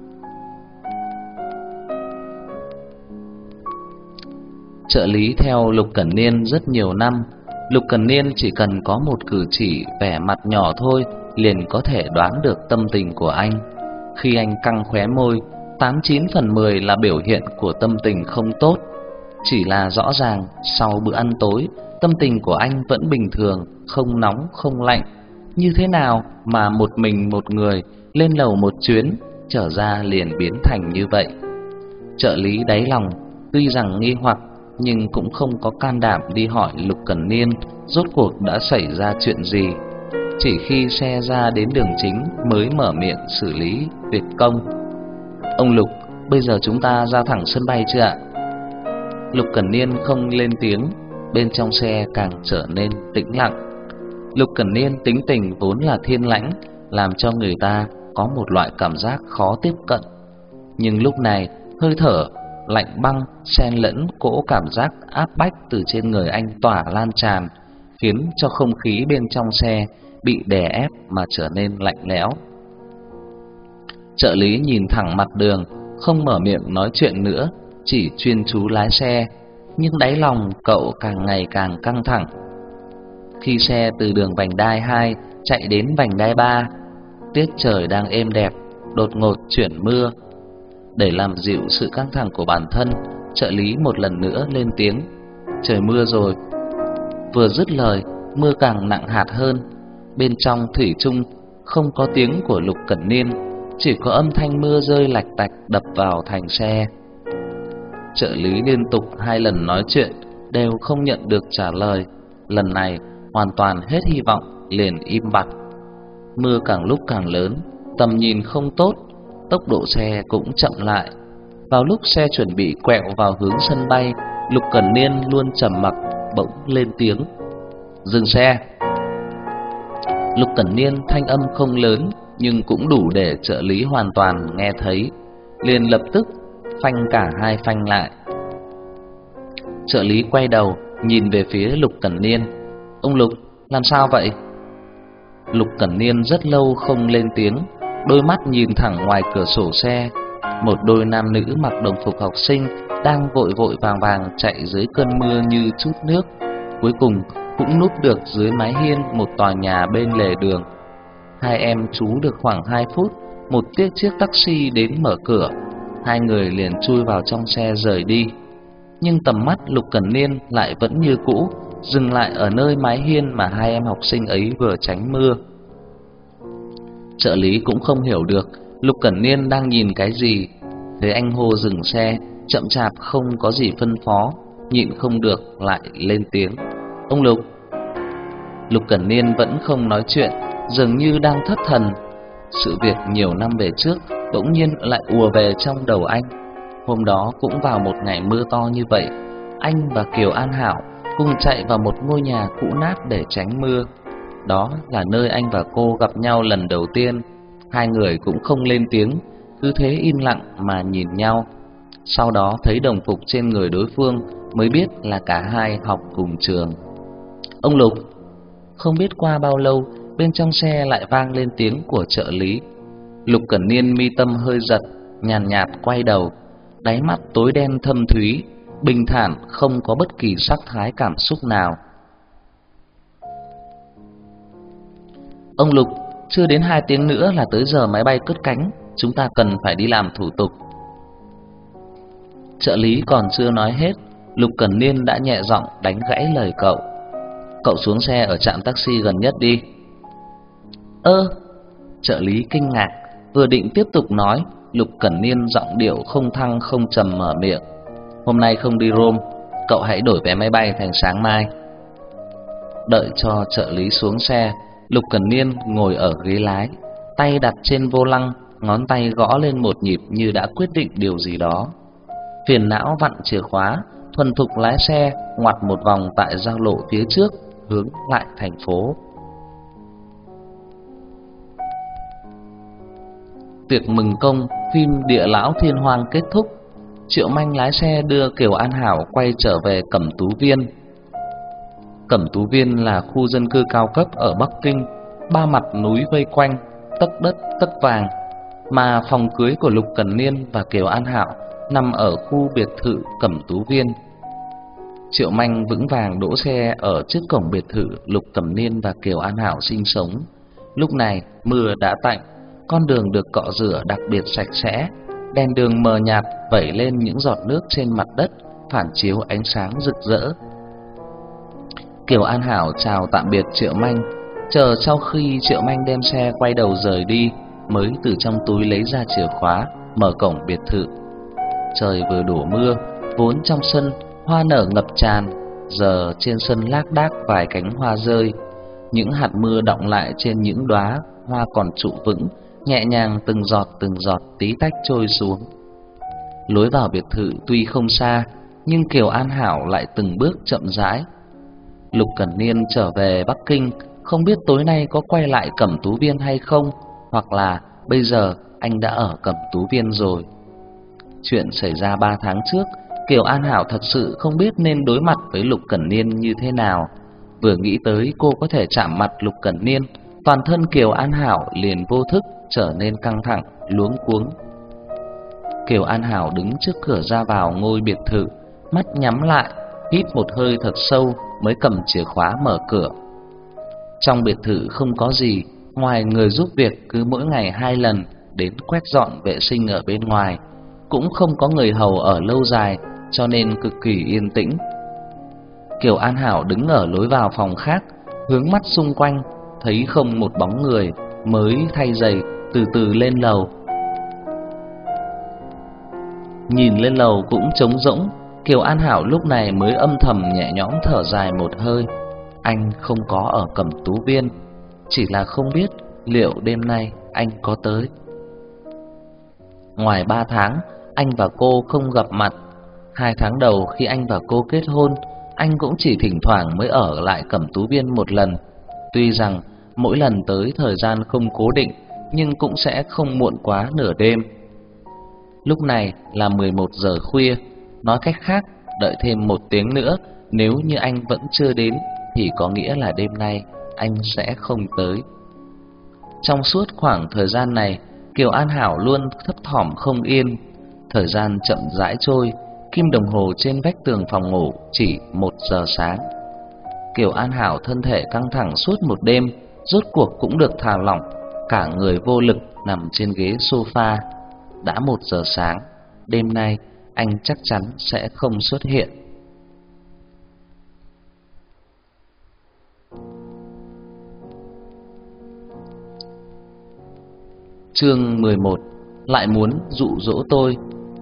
Trợ lý theo Lục Cẩn Niên rất nhiều năm. Lục Cẩn Niên chỉ cần có một cử chỉ vẻ mặt nhỏ thôi liền có thể đoán được tâm tình của anh. Khi anh căng khóe môi, 89/10 là biểu hiện của tâm tình không tốt. Chỉ là rõ ràng sau bữa ăn tối, tâm tình của anh vẫn bình thường, không nóng không lạnh. Như thế nào mà một mình một người lên lầu một chuyến, trở ra liền biến thành như vậy? Trợ lý đáy lòng tuy rằng nghi hoặc, nhưng cũng không có can đảm đi hỏi Lục Cẩn Niên rốt cuộc đã xảy ra chuyện gì. Chỉ khi xe ra đến đường chính mới mở miệng xử lý việc công. Ông Lục, bây giờ chúng ta ra thẳng sân bay chưa ạ? Lục Cẩn Niên không lên tiếng, bên trong xe càng trở nên tĩnh lặng. Lục Cẩn Niên tính tình vốn là thiên lãnh, làm cho người ta có một loại cảm giác khó tiếp cận. Nhưng lúc này, hơi thở lạnh băng xen lẫn cỗ cảm giác áp bách từ trên người anh tỏa lan tràn, khiến cho không khí bên trong xe bị đè ép mà trở nên lạnh lẽo. Trợ lý nhìn thẳng mặt đường, không mở miệng nói chuyện nữa, chỉ chuyên chú lái xe. Nhưng đáy lòng cậu càng ngày càng căng thẳng. Khi xe từ đường vành đai 2 chạy đến vành đai 3, tiết trời đang êm đẹp, đột ngột chuyển mưa. Để làm dịu sự căng thẳng của bản thân, trợ lý một lần nữa lên tiếng: Trời mưa rồi. Vừa dứt lời, mưa càng nặng hạt hơn. Bên trong thủy chung không có tiếng của Lục Cẩn Niên, chỉ có âm thanh mưa rơi lạch tạch đập vào thành xe. Trợ lý liên tục 2 lần nói chuyện đều không nhận được trả lời. Lần này hoàn toàn hết hy vọng, liền im bặt. Mưa càng lúc càng lớn, tầm nhìn không tốt, tốc độ xe cũng chậm lại. Vào lúc xe chuẩn bị quẹo vào hướng sân bay, Lục Cẩn Niên luôn trầm mặc bỗng lên tiếng: Dừng xe. Lục Cẩn Niên thanh âm không lớn, nhưng cũng đủ để trợ lý hoàn toàn nghe thấy, liền lập tức phanh cả 2 phanh lại. Trợ lý quay đầu nhìn về phía Lục Cẩn Niên: Ông Lục, làm sao vậy? Lục Cẩn Niên rất lâu không lên tiếng, đôi mắt nhìn thẳng ngoài cửa sổ xe. Một đôi nam nữ mặc đồng phục học sinh đang vội vội vàng vàng chạy dưới cơn mưa như chút nước, cuối cùng cũng núp được dưới mái hiên một tòa nhà bên lề đường. Hai em trú được khoảng 2 phút, một chiếc taxi đến mở cửa, hai người liền chui vào trong xe rời đi. Nhưng tầm mắt Lục Cẩn Niên lại vẫn như cũ, dừng lại ở nơi mái hiên mà hai em học sinh ấy vừa tránh mưa. Trợ lý cũng không hiểu được Lục Cẩn Niên đang nhìn cái gì. Thấy anh hô dừng xe, chậm chạp không có gì phân phó, nhịn không được lại lên tiếng: Ông Lục. Lục Cẩn Niên vẫn không nói chuyện, dường như đang thất thần. Sự việc nhiều năm về trước bỗng nhiên lại ùa về trong đầu anh. Hôm đó cũng vào một ngày mưa to như vậy, anh và Kiều An Hảo cùng chạy vào một ngôi nhà cũ nát để tránh mưa. Đó là nơi anh và cô gặp nhau lần đầu tiên. Hai người cũng không lên tiếng, cứ thế im lặng mà nhìn nhau. Sau đó thấy đồng phục trên người đối phương mới biết là cả hai học cùng trường. Ông Lục. Không biết qua bao lâu, bên trong xe lại vang lên tiếng của trợ lý. Lục Cẩn Niên mi tâm hơi giật, nhàn nhạt quay đầu, đáy mắt tối đen thâm thúy, bình thản không có bất kỳ sắc thái cảm xúc nào. Ông Lục, chưa đến 2 tiếng nữa là tới giờ máy bay cất cánh, chúng ta cần phải đi làm thủ tục. Trợ lý còn chưa nói hết, Lục Cẩn Niên đã nhẹ giọng đánh gãy lời cậu. Cậu xuống xe ở trạm taxi gần nhất đi. Trợ lý kinh ngạc, vừa định tiếp tục nói, Lục Cẩn Niên giọng điệu không thăng không trầm mở miệng. Hôm nay không đi Rome, cậu hãy đổi vé máy bay thành sáng mai. Đợi cho trợ lý xuống xe, Lục Cẩn Niên ngồi ở ghế lái, tay đặt trên vô lăng, ngón tay gõ lên một nhịp như đã quyết định điều gì đó. Phiền não vặn chìa khóa, thuần thục lái xe ngoặt một vòng tại giao lộ phía trước, hướng lại thành phố. Tiệc mừng công phim Địa Lão Thiên Hoang kết thúc. Triệu Manh lái xe đưa Kiều An Hảo quay trở về Cẩm Tú Viên. Cẩm Tú Viên là khu dân cư cao cấp ở Bắc Kinh, ba mặt núi vây quanh, tấc đất tấc vàng. Mà phòng cưới của Lục Cẩn Niên và Kiều An Hảo nằm ở khu biệt thự Cẩm Tú Viên. Triệu Manh vững vàng đỗ xe ở trước cổng biệt thự Lục Cẩm Niên và Kiều An Hảo sinh sống. Lúc này mưa đã tạnh, con đường được cọ rửa đặc biệt sạch sẽ, đèn đường mờ nhạt vẩy lên những giọt nước trên mặt đất, phản chiếu ánh sáng rực rỡ. Kiều An Hảo chào tạm biệt Triệu Manh, chờ sau khi Triệu Manh đem xe quay đầu rời đi, mới từ trong túi lấy ra chìa khóa, mở cổng biệt thự. Trời vừa đổ mưa, vốn trong sân hoa nở ngập tràn, giờ trên sân lác đác vài cánh hoa rơi. Những hạt mưa đọng lại trên những đóa hoa còn trụ vững, nhẹ nhàng từng giọt tí tách trôi xuống. Lối vào biệt thự tuy không xa, nhưng Kiều An Hảo lại từng bước chậm rãi. Lục Cẩn Niên trở về Bắc Kinh, không biết tối nay có quay lại Cẩm Tú Viên hay không, hoặc là bây giờ anh đã ở Cẩm Tú Viên rồi. Chuyện xảy ra 3 tháng trước, Kiều An Hảo thật sự không biết nên đối mặt với Lục Cẩn Niên như thế nào. Vừa nghĩ tới cô có thể chạm mặt Lục Cẩn Niên, toàn thân Kiều An Hảo liền vô thức trở nên căng thẳng, luống cuống. Kiều An Hảo đứng trước cửa ra vào ngôi biệt thự, mắt nhắm lại, hít một hơi thật sâu mới cầm chìa khóa mở cửa. Trong biệt thự không có gì, ngoài người giúp việc cứ mỗi ngày 2 lần đến quét dọn vệ sinh ở bên ngoài. Cũng không có người hầu ở lâu dài, cho nên cực kỳ yên tĩnh. Kiều An Hảo đứng ở lối vào phòng khác, hướng mắt xung quanh, thấy không một bóng người, mới thay giày từ từ lên lầu. Nhìn lên lầu cũng trống rỗng, Kiều An Hảo lúc này mới âm thầm nhẹ nhõm thở dài một hơi. Anh không có ở Cẩm Tú Viên, chỉ là không biết liệu đêm nay anh có tới. Ngoài 3 tháng, anh và cô không gặp mặt. 2 tháng đầu khi anh và cô kết hôn, anh cũng chỉ thỉnh thoảng mới ở lại Cẩm Tú Viên một lần. Tuy rằng mỗi lần tới thời gian không cố định, nhưng cũng sẽ không muộn quá nửa đêm. Lúc này là 11 giờ khuya, nói cách khác, đợi thêm 1 tiếng nữa, nếu như anh vẫn chưa đến thì có nghĩa là đêm nay anh sẽ không tới. Trong suốt khoảng thời gian này, Kiều An Hảo luôn thấp thỏm không yên. Thời gian chậm rãi trôi, kim đồng hồ trên vách tường phòng ngủ chỉ 1 giờ sáng. Kiều An Hảo thân thể căng thẳng suốt một đêm, rốt cuộc cũng được thả lỏng, cả người vô lực nằm trên ghế sofa. Đã 1 giờ sáng, đêm nay anh chắc chắn sẽ không xuất hiện. Chương 11. Lại muốn dụ dỗ tôi.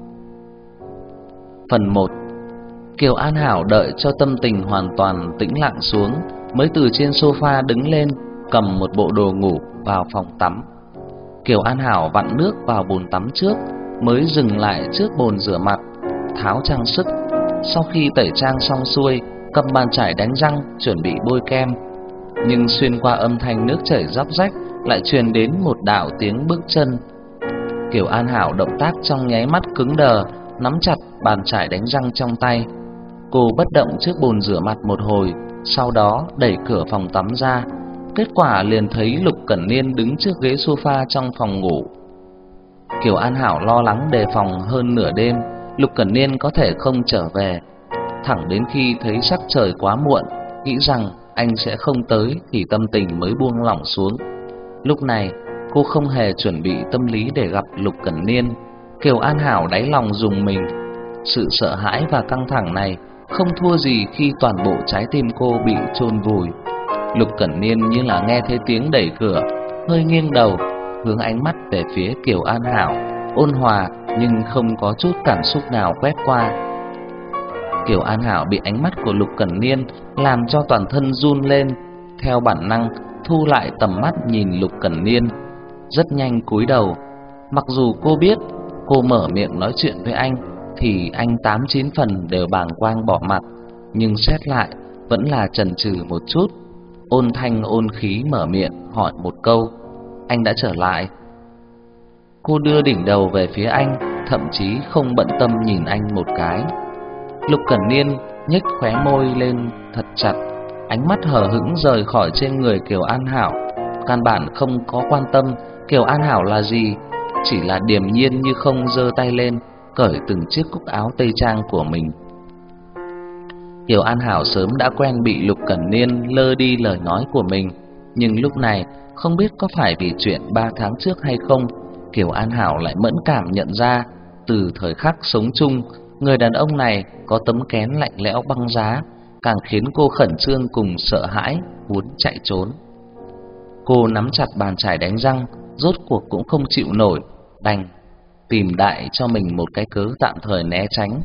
Phần 1. Kiều An Hảo đợi cho tâm tình hoàn toàn tĩnh lặng xuống, mới từ trên sofa đứng lên, cầm một bộ đồ ngủ vào phòng tắm. Kiều An Hảo vặn nước vào bồn tắm trước, mới dừng lại trước bồn rửa mặt, tháo trang sức. Sau khi tẩy trang xong xuôi, cầm bàn chải đánh răng chuẩn bị bôi kem. Nhưng xuyên qua âm thanh nước chảy róc rách lại truyền đến một đạo tiếng bước chân. Kiều An Hảo động tác trong nháy mắt cứng đờ, nắm chặt bàn chải đánh răng trong tay. Cô bất động trước bồn rửa mặt một hồi, sau đó đẩy cửa phòng tắm ra. Kết quả liền thấy Lục Cẩn Niên đứng trước ghế sofa trong phòng ngủ. Kiều An Hảo lo lắng đề phòng hơn nửa đêm Lục Cẩn Niên có thể không trở về. Thẳng đến khi thấy sắc trời quá muộn, nghĩ rằng anh sẽ không tới thì tâm tình mới buông lỏng xuống. Lúc này cô không hề chuẩn bị tâm lý để gặp Lục Cẩn Niên. Kiều An Hảo đáy lòng rùng mình. Sự sợ hãi và căng thẳng này không thua gì khi toàn bộ trái tim cô bị chôn vùi. Lục Cẩn Niên như là nghe thấy tiếng đẩy cửa, hơi nghiêng đầu, hướng ánh mắt về phía Kiều An Hảo, ôn hòa nhưng không có chút cảm xúc nào quét qua. Kiều An Hảo bị ánh mắt của Lục Cẩn Niên làm cho toàn thân run lên, theo bản năng thu lại tầm mắt nhìn Lục Cẩn Niên, rất nhanh cúi đầu. Mặc dù cô biết cô mở miệng nói chuyện với anh thì anh 8-9 phần đều bàng quang bỏ mặt, nhưng xét lại vẫn là chần chừ một chút, ôn thanh ôn khí mở miệng hỏi một câu: "Anh đã trở lại?" Cô đưa đỉnh đầu về phía anh, thậm chí không bận tâm nhìn anh một cái. Lục Cẩn Niên nhếch khóe môi lên thật chặt, ánh mắt hờ hững rời khỏi trên người Kiều An Hảo, căn bản không có quan tâm Kiều An Hảo là gì, chỉ là điềm nhiên như không giơ tay lên cởi từng chiếc cúc áo tây trang của mình. Kiều An Hảo sớm đã quen bị Lục Cẩn Niên lơ đi lời nói của mình, nhưng lúc này không biết có phải vì chuyện 3 tháng trước hay không, Kiều An Hảo lại mẫn cảm nhận ra, từ thời khắc sống chung, người đàn ông này có tấm kén lạnh lẽo băng giá, càng khiến cô khẩn trương cùng sợ hãi, muốn chạy trốn. Cô nắm chặt bàn chải đánh răng, rốt cuộc cũng không chịu nổi, đành tìm đại cho mình một cái cớ tạm thời né tránh.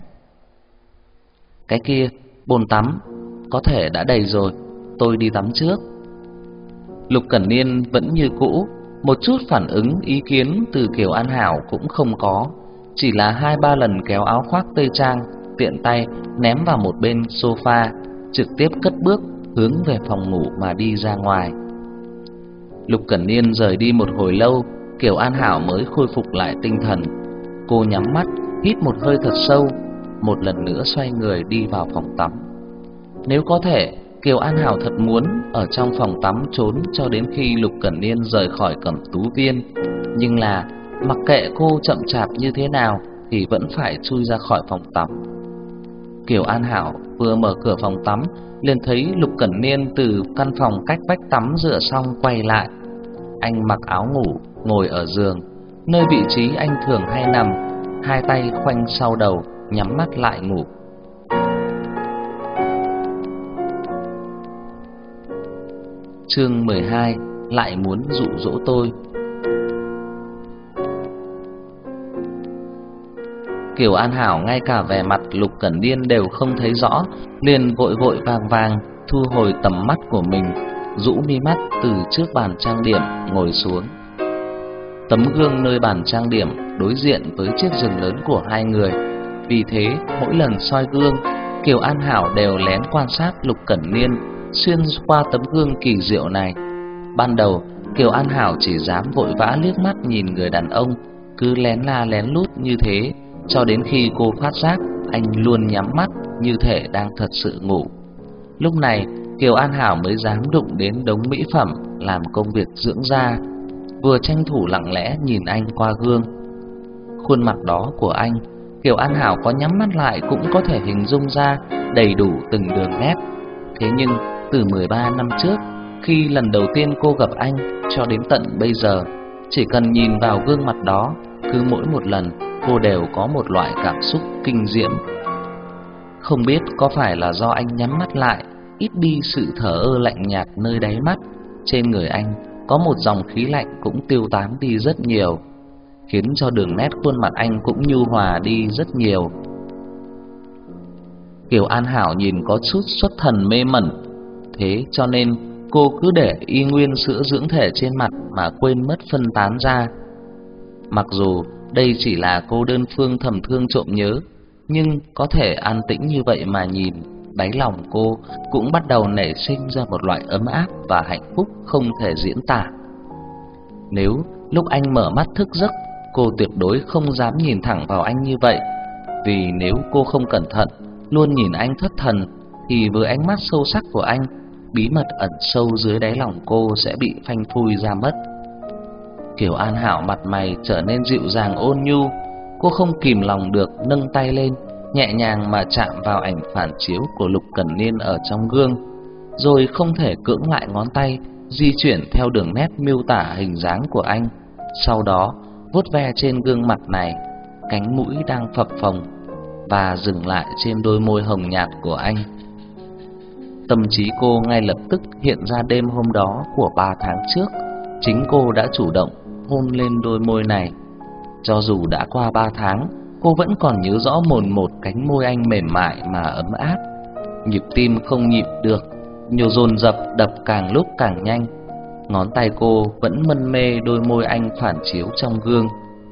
"Cái kia, bồn tắm có thể đã đầy rồi, tôi đi tắm trước." Lục Cẩn Niên vẫn như cũ, một chút phản ứng ý kiến từ Kiều An Hảo cũng không có, chỉ là 2-3 lần kéo áo khoác tây trang, tiện tay ném vào một bên sofa, trực tiếp cất bước hướng về phòng ngủ mà đi ra ngoài. Lục Cẩn Niên rời đi một hồi lâu, Kiều An Hảo mới khôi phục lại tinh thần. Cô nhắm mắt, hít một hơi thật sâu, một lần nữa xoay người đi vào phòng tắm. Nếu có thể, Kiều An Hảo thật muốn ở trong phòng tắm trốn cho đến khi Lục Cẩn Niên rời khỏi Cẩm Tú Viên, nhưng là mặc kệ cô chậm chạp như thế nào thì vẫn phải chui ra khỏi phòng tắm. Kiều An Hảo vừa mở cửa phòng tắm liền thấy Lục Cẩn Niên từ căn phòng cách vách tắm rửa xong quay lại. Anh mặc áo ngủ, ngồi ở giường, nơi vị trí anh thường hay nằm, hai tay khoanh sau đầu, nhắm mắt lại ngủ. Chương 12: Lại muốn dụ dỗ tôi. Kiều An Hảo ngay cả vẻ mặt Lục Cẩn Niên đều không thấy rõ, liền vội vội vàng vàng thu hồi tầm mắt của mình, rũ mi mắt từ trước bàn trang điểm ngồi xuống. Tấm gương nơi bàn trang điểm đối diện với chiếc giường lớn của hai người, vì thế mỗi lần soi gương, Kiều An Hảo đều lén quan sát Lục Cẩn Niên xuyên qua tấm gương kỳ diệu này. Ban đầu Kiều An Hảo chỉ dám vội vã liếc mắt nhìn người đàn ông cứ lén la lén lút như thế, cho đến khi cô phát giác anh luôn nhắm mắt như thể đang thật sự ngủ. Lúc này Kiều An Hảo mới dám đụng đến đống mỹ phẩm làm công việc dưỡng da, vừa tranh thủ lặng lẽ nhìn anh qua gương. Khuôn mặt đó của anh, Kiều An Hảo có nhắm mắt lại cũng có thể hình dung ra đầy đủ từng đường nét. Thế nhưng từ 13 năm trước, khi lần đầu tiên cô gặp anh cho đến tận bây giờ, chỉ cần nhìn vào gương mặt đó, cứ mỗi một lần cô đều có một loại cảm xúc kinh diễm. Không biết có phải là do anh nhắm mắt lại, ít đi sự thờ ơ lạnh nhạt nơi đáy mắt, trên người anh có một dòng khí lạnh cũng tiêu tán đi rất nhiều, khiến cho đường nét khuôn mặt anh cũng nhu hòa đi rất nhiều. Kiều An Hảo nhìn có chút xuất thần mê mẩn, thế cho nên cô cứ để y nguyên sữa dưỡng thể trên mặt mà quên mất phân tán ra, Mặc dù đây chỉ là cô đơn phương thầm thương trộm nhớ, nhưng có thể an tĩnh như vậy mà nhìn, đáy lòng cô cũng bắt đầu nảy sinh ra một loại ấm áp và hạnh phúc không thể diễn tả. Nếu lúc anh mở mắt thức giấc, cô tuyệt đối không dám nhìn thẳng vào anh như vậy, vì nếu cô không cẩn thận luôn nhìn anh thất thần thì với ánh mắt sâu sắc của anh, bí mật ẩn sâu dưới đáy lòng cô sẽ bị phanh phui ra mất. Kiều An Hảo mặt mày trở nên dịu dàng ôn nhu, cô không kìm lòng được nâng tay lên, nhẹ nhàng mà chạm vào ảnh phản chiếu của Lục Cẩn Niên ở trong gương, rồi không thể cưỡng lại ngón tay di chuyển theo đường nét miêu tả hình dáng của anh. Sau đó vuốt ve trên gương mặt này, cánh mũi đang phập phồng, và dừng lại trên đôi môi hồng nhạt của anh. Tâm trí cô ngay lập tức hiện ra đêm hôm đó của 3 tháng trước, chính cô đã chủ động hôn lên đôi môi này. Cho dù đã qua 3 tháng, cô vẫn còn nhớ rõ mồn một cánh môi anh mềm mại mà ấm áp. Nhịp tim không nhịp được, nhiều dồn dập đập càng lúc càng nhanh. Ngón tay cô vẫn mân mê đôi môi anh phản chiếu trong gương.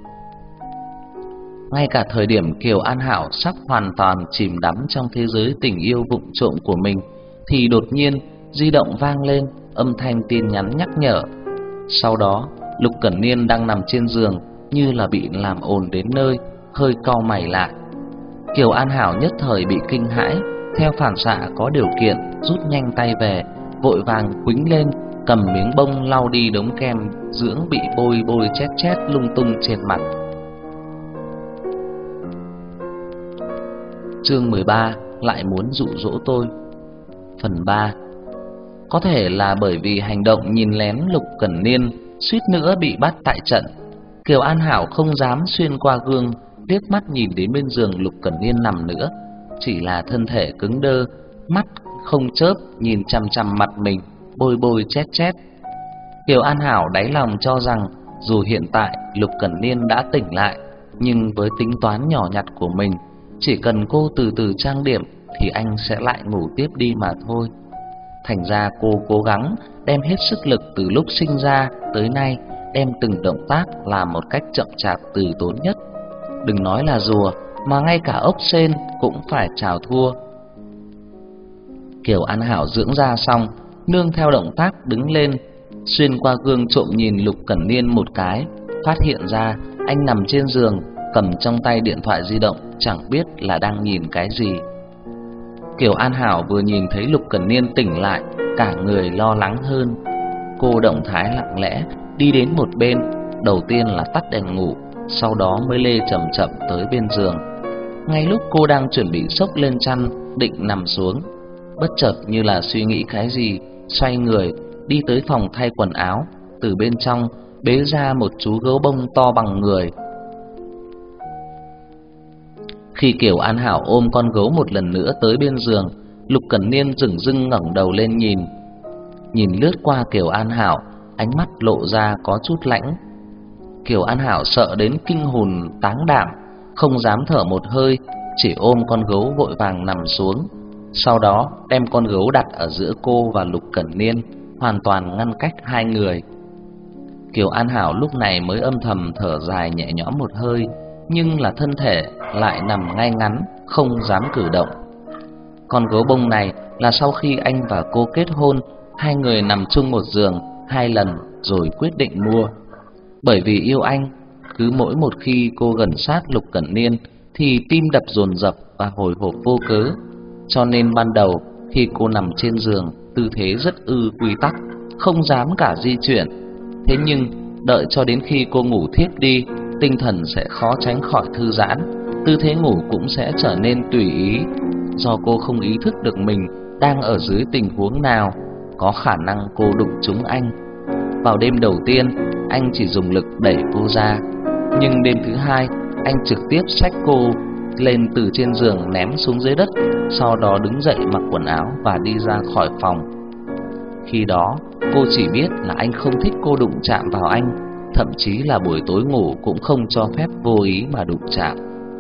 Ngay cả thời điểm Kiều An Hảo sắp hoàn toàn chìm đắm trong thế giới tình yêu vụng trộm của mình, thì đột nhiên di động vang lên âm thanh tin nhắn nhắc nhở. Sau đó Lục Cẩn Niên đang nằm trên giường như là bị làm ồn đến nơi, hơi cau mày lại. Kiều An Hảo nhất thời bị kinh hãi, theo phản xạ có điều kiện rút nhanh tay về, vội vàng quýnh lên, cầm miếng bông lau đi đống kem dưỡng bị bôi chét chét lung tung trên mặt. Chương 13 lại muốn dụ dỗ tôi. Phần 3. Có thể là bởi vì hành động nhìn lén Lục Cẩn Niên suýt nữa bị bắt tại trận, Kiều An Hảo không dám xuyên qua gương liếc mắt nhìn đến bên giường Lục Cẩn Niên nằm nữa, chỉ là thân thể cứng đơ, mắt không chớp nhìn chằm chằm mặt mình, bôi chét chét. Kiều An Hảo đáy lòng cho rằng dù hiện tại Lục Cẩn Niên đã tỉnh lại, nhưng với tính toán nhỏ nhặt của mình, chỉ cần cô từ từ trang điểm thì anh sẽ lại ngủ tiếp đi mà thôi. Thành ra cô cố gắng đem hết sức lực từ lúc sinh ra tới nay, đem từng động tác làm một cách chậm chạp từ tốn nhất. Đừng nói là rùa, mà ngay cả ốc sên cũng phải chào thua. Kiều An Hảo dưỡng da xong, nương theo động tác đứng lên, xuyên qua gương trộm nhìn Lục Cẩn Niên một cái, phát hiện ra anh nằm trên giường, cầm trong tay điện thoại di động, chẳng biết là đang nhìn cái gì. Kiều An Hảo vừa nhìn thấy Lục Cẩn Niên tỉnh lại, cả người lo lắng hơn. Cô động thái lặng lẽ đi đến một bên, đầu tiên là tắt đèn ngủ, sau đó mới lê chậm chậm tới bên giường. Ngay lúc cô đang chuẩn bị xốc lên chăn định nằm xuống, bất chợt như là suy nghĩ cái gì, xoay người đi tới phòng thay quần áo, từ bên trong bế ra một chú gấu bông to bằng người. Khi Kiều An Hảo ôm con gấu một lần nữa tới bên giường, Lục Cẩn Niên dửng dưng ngẩng đầu lên nhìn lướt qua Kiều An Hảo, ánh mắt lộ ra có chút lãnh. Kiều An Hảo sợ đến kinh hồn táng đảm, không dám thở một hơi, chỉ ôm con gấu vội vàng nằm xuống. Sau đó đem con gấu đặt ở giữa cô và Lục Cẩn Niên, hoàn toàn ngăn cách hai người. Kiều An Hảo lúc này mới âm thầm thở dài nhẹ nhõm một hơi, nhưng là thân thể lại nằm ngay ngắn, không dám cử động. Con gấu bông này là sau khi anh và cô kết hôn, hai người nằm chung một giường 2 lần rồi quyết định mua. Bởi vì yêu anh, cứ mỗi một khi cô gần sát Lục Cẩn Niên thì tim đập dồn dập và hồi hộp vô cớ. Cho nên ban đầu khi cô nằm trên giường, tư thế rất quy tắc, không dám cả di chuyển. Thế nhưng đợi cho đến khi cô ngủ thiếp đi, tinh thần sẽ khó tránh khỏi thư giãn, tư thế ngủ cũng sẽ trở nên tùy ý. Do cô không ý thức được mình đang ở dưới tình huống nào, có khả năng cô đụng trúng anh. Vào đêm đầu tiên, anh chỉ dùng lực đẩy cô ra, nhưng đêm thứ hai, anh trực tiếp xách cô lên từ trên giường ném xuống dưới đất, sau đó đứng dậy mặc quần áo và đi ra khỏi phòng. Khi đó, cô chỉ biết là anh không thích cô đụng chạm vào anh, thậm chí là buổi tối ngủ cũng không cho phép vô ý mà đụng chạm.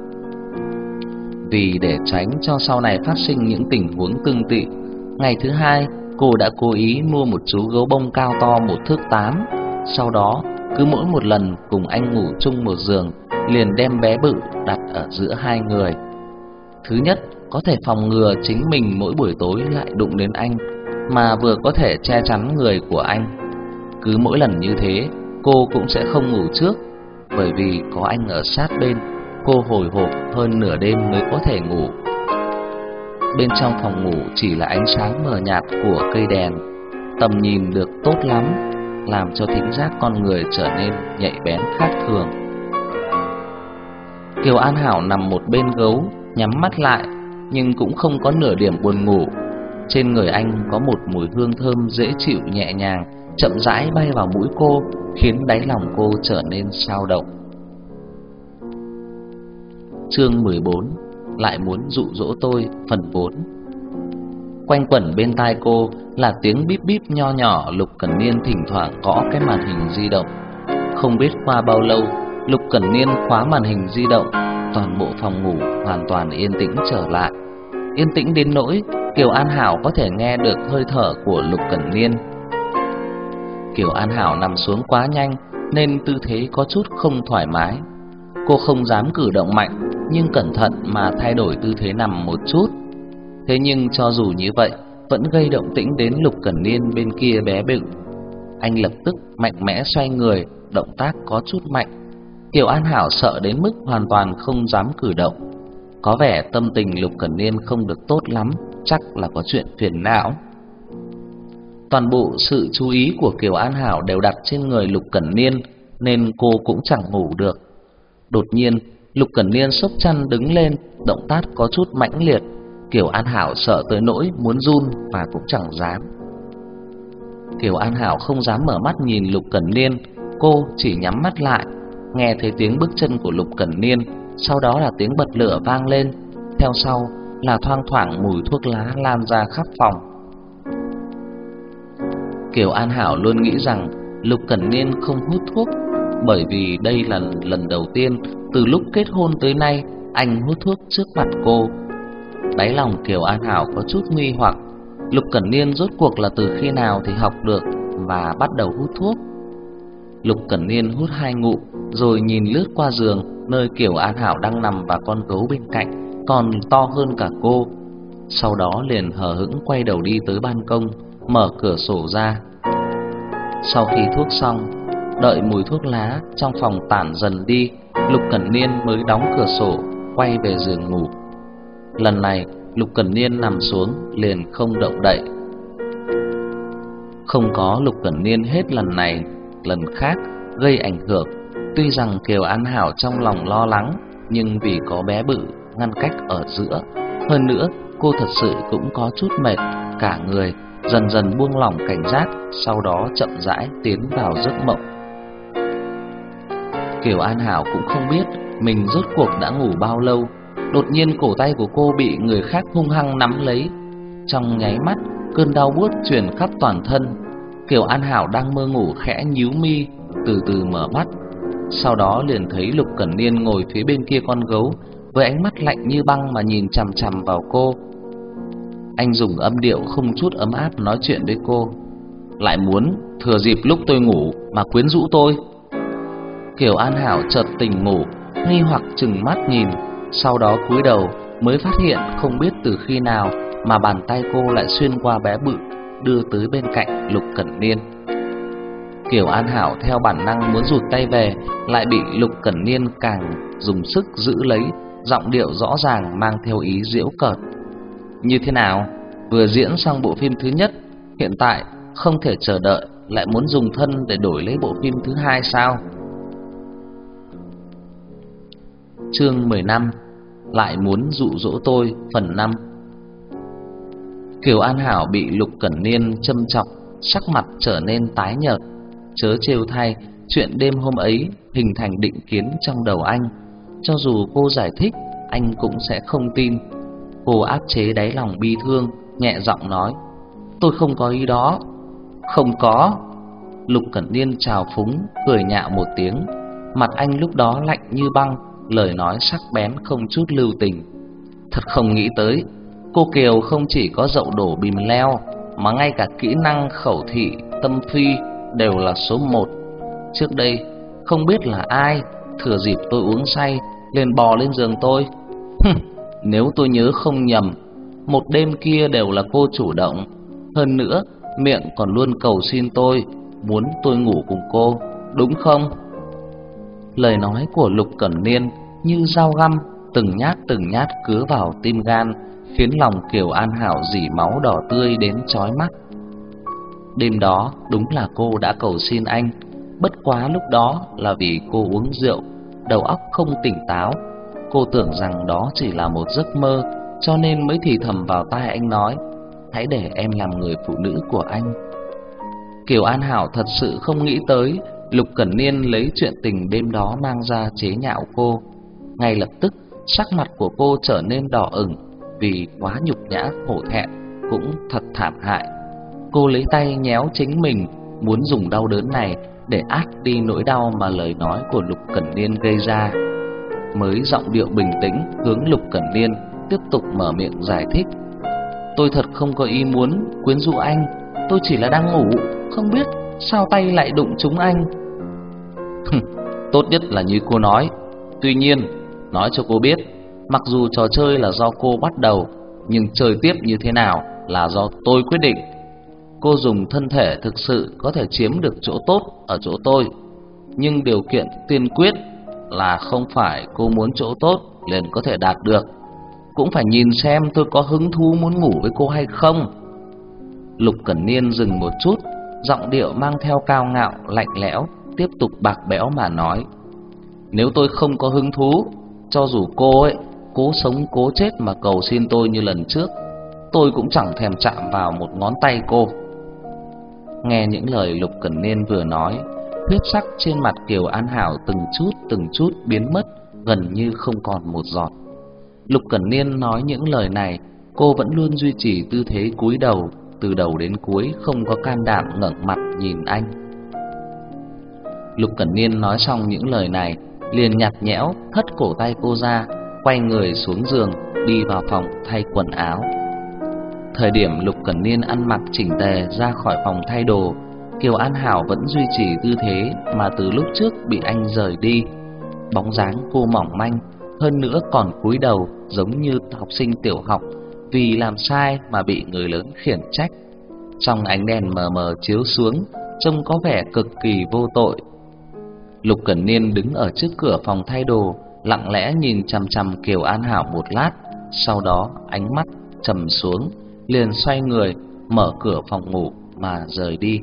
Vì để tránh cho sau này phát sinh những tình huống tương tự, ngày thứ hai cô đã cố ý mua một chú gấu bông cao to 1 thước 8. Sau đó Cứ mỗi một lần cùng anh ngủ chung một giường, liền đem bé bự đặt ở giữa hai người. Thứ nhất, có thể phòng ngừa chính mình mỗi buổi tối lại đụng đến anh, mà vừa có thể che chắn người của anh. Cứ mỗi lần như thế, cô cũng sẽ không ngủ trước, bởi vì có anh ở sát bên, cô hồi hộp hơn nửa đêm mới có thể ngủ. Bên trong phòng ngủ chỉ là ánh sáng mờ nhạt của cây đèn, tầm nhìn được tốt lắm, làm cho thính giác con người trở nên nhạy bén khác thường. Kiều An Hảo nằm một bên gấu, nhắm mắt lại, nhưng cũng không có nửa điểm buồn ngủ. Trên người anh có một mùi hương thơm dễ chịu nhẹ nhàng, chậm rãi bay vào mũi cô, khiến đáy lòng cô trở nên sao động. Chương 14. Lại muốn dụ dỗ tôi, phần 4. Quanh quẩn bên tai cô là tiếng bíp bíp nho nhỏ Lục Cẩn Niên thỉnh thoảng gõ cái màn hình di động. Không biết qua bao lâu, Lục Cẩn Niên khóa màn hình di động, toàn bộ phòng ngủ hoàn toàn yên tĩnh trở lại. Yên tĩnh đến nỗi Kiều An Hảo có thể nghe được hơi thở của Lục Cẩn Niên. Kiều An Hảo nằm xuống quá nhanh nên tư thế có chút không thoải mái. Cô không dám cử động mạnh, nhưng cẩn thận mà thay đổi tư thế nằm một chút. Thế nhưng cho dù như vậy, vẫn gây động tĩnh đến Lục Cẩn Niên bên kia bé bự. Anh lập tức mạnh mẽ xoay người, động tác có chút mạnh. Kiều An Hảo sợ đến mức hoàn toàn không dám cử động. Có vẻ tâm tình Lục Cẩn Niên không được tốt lắm, chắc là có chuyện phiền não. Toàn bộ sự chú ý của Kiều An Hảo đều đặt trên người Lục Cẩn Niên, nên cô cũng chẳng ngủ được. Đột nhiên, Lục Cẩn Niên xốc chăn đứng lên, động tác có chút mãnh liệt. Kiều An Hảo sợ tới nỗi muốn run và cũng chẳng dám. Kiều An Hảo không dám mở mắt nhìn Lục Cẩn Niên, cô chỉ nhắm mắt lại. Nghe thấy tiếng bước chân của Lục Cẩn Niên, sau đó là tiếng bật lửa vang lên, theo sau là thoang thoảng mùi thuốc lá lan ra khắp phòng. Kiều An Hảo luôn nghĩ rằng Lục Cẩn Niên không hút thuốc, bởi vì đây là lần đầu tiên từ lúc kết hôn tới nay anh hút thuốc trước mặt cô. Đáy lòng Kiều An Hảo có chút nghi hoặc, Lục Cẩn Niên rốt cuộc là từ khi nào thì học được và bắt đầu hút thuốc. Lục Cẩn Niên hút 2 ngụm rồi nhìn lướt qua giường nơi Kiều An Hảo đang nằm và con gấu bên cạnh còn to hơn cả cô. Sau đó liền hờ hững quay đầu đi tới ban công, mở cửa sổ ra. Sau khi thuốc xong, đợi mùi thuốc lá trong phòng tản dần đi, Lục Cẩn Niên mới đóng cửa sổ, quay về giường ngủ. Lần này Lục Cẩn Niên nằm xuống liền không động đậy. Không có Lục Cẩn Niên hết lần này lần khác gây ảnh hưởng. Tuy rằng Kiều An Hảo trong lòng lo lắng, nhưng vì có bé bự ngăn cách ở giữa, hơn nữa cô thật sự cũng có chút mệt, cả người dần dần buông lỏng cảnh giác, sau đó chậm rãi tiến vào giấc mộng. Kiều An Hảo cũng không biết mình rốt cuộc đã ngủ bao lâu. Đột nhiên cổ tay của cô bị người khác hung hăng nắm lấy. Trong nháy mắt, cơn đau buốt truyền khắp toàn thân. Kiều An Hảo đang mơ ngủ khẽ nhíu mi, từ từ mở mắt. Sau đó liền thấy Lục Cẩn Niên ngồi phía bên kia con gấu, với ánh mắt lạnh như băng mà nhìn chằm chằm vào cô. Anh dùng âm điệu không chút ấm áp nói chuyện với cô. Lại muốn thừa dịp lúc tôi ngủ mà quyến rũ tôi. Kiều An Hảo chợt tỉnh ngủ, nghi hoặc trừng mắt nhìn, sau đó cúi đầu mới phát hiện không biết từ khi nào mà bàn tay cô lại xuyên qua bé bự, đưa tới bên cạnh Lục Cẩn Niên. Kiều An Hảo theo bản năng muốn rụt tay về, lại bị Lục Cẩn Niên càng dùng sức giữ lấy, giọng điệu rõ ràng mang theo ý giễu cợt. Như thế nào? Vừa diễn xong bộ phim thứ nhất, hiện tại không thể chờ đợi, lại muốn dùng thân để đổi lấy bộ phim thứ hai sao? Chương 15. Lại muốn dụ dỗ tôi, phần 5. Kiều An Hảo bị Lục Cẩn Niên châm chọc, sắc mặt trở nên tái nhợt. Chớ trêu thay, chuyện đêm hôm ấy hình thành định kiến trong đầu anh. Cho dù cô giải thích, anh cũng sẽ không tin. Cô áp chế đáy lòng bi thương, nhẹ giọng nói: Tôi không có ý đó. Không có. Lục Cẩn Niên trào phúng, cười nhạo một tiếng. Mặt anh lúc đó lạnh như băng, lời nói sắc bén không chút lưu tình. Thật không nghĩ tới, cô Kiều không chỉ có dậu đổ bìm leo, mà ngay cả kỹ năng khẩu thị, tâm phi đều là số 1. Trước đây không biết là ai thừa dịp tôi uống say liền bò lên giường tôi. Nếu tôi nhớ không nhầm, một đêm kia đều là cô chủ động, hơn nữa miệng còn luôn cầu xin tôi, muốn tôi ngủ cùng cô, đúng không? Lời nói của Lục Cẩn Niên như dao găm, từng nhát cứa vào tim gan, khiến lòng Kiều An Hảo rỉ máu đỏ tươi đến chói mắt. Đêm đó đúng là cô đã cầu xin anh, bất quá lúc đó là vì cô uống rượu, đầu óc không tỉnh táo. Cô tưởng rằng đó chỉ là một giấc mơ, cho nên mới thì thầm vào tai anh nói: "Hãy để em làm người phụ nữ của anh." Kiều An Hảo thật sự không nghĩ tới Lục Cẩn Niên lấy chuyện tình đêm đó mang ra chế nhạo cô. Ngay lập tức sắc mặt của cô trở nên đỏ ửng, vì quá nhục nhã hổ thẹn, cũng thật thảm hại. Cô lấy tay nhéo chính mình, muốn dùng đau đớn này để át đi nỗi đau mà lời nói của Lục Cẩn Niên gây ra. Mới giọng điệu bình tĩnh hướng Lục Cẩn Niên tiếp tục mở miệng giải thích: "Tôi thật không có ý muốn quyến rũ anh, tôi chỉ là đang ngủ, không biết sao tay lại đụng trúng anh." Tốt nhất là như cô nói. Tuy nhiên, nói cho cô biết, mặc dù trò chơi là do cô bắt đầu, nhưng chơi tiếp như thế nào là do tôi quyết định. Cô dùng thân thể thực sự có thể chiếm được chỗ tốt ở chỗ tôi, nhưng điều kiện tiên quyết là không phải cô muốn chỗ tốt liền có thể đạt được, cũng phải nhìn xem tôi có hứng thú muốn ngủ với cô hay không. Lục Cẩn Niên dừng một chút, giọng điệu mang theo cao ngạo lạnh lẽo, tiếp tục bạc bẽo mà nói: "Nếu tôi không có hứng thú, cho dù cô ấy cố sống cố chết mà cầu xin tôi như lần trước, tôi cũng chẳng thèm chạm vào một ngón tay cô." Nghe những lời Lục Cẩn Niên vừa nói, huyết sắc trên mặt Kiều An Hảo từng chút biến mất, gần như không còn một giọt. Lục Cẩn Niên nói những lời này, cô vẫn luôn duy trì tư thế cúi đầu, từ đầu đến cuối không có can đảm ngẩng mặt nhìn anh. Lục Cẩn Niên nói xong những lời này, liền nhạt nhẽo hất cổ tay cô ra, quay người xuống giường, đi vào phòng thay quần áo. Thời điểm Lục Cẩn Niên ăn mặc chỉnh tề ra khỏi phòng thay đồ, Kiều An Hảo vẫn duy trì tư thế mà từ lúc trước bị anh rời đi. Bóng dáng cô mỏng manh, hơn nữa còn cúi đầu giống như học sinh tiểu học, vì làm sai mà bị người lớn khiển trách. Trong ánh đèn mờ mờ chiếu xuống, trông có vẻ cực kỳ vô tội. Lục Cẩn Niên đứng ở trước cửa phòng thay đồ, lặng lẽ nhìn chằm chằm Kiều An Hảo một lát, sau đó ánh mắt trầm xuống, liền xoay người mở cửa phòng ngủ mà rời đi.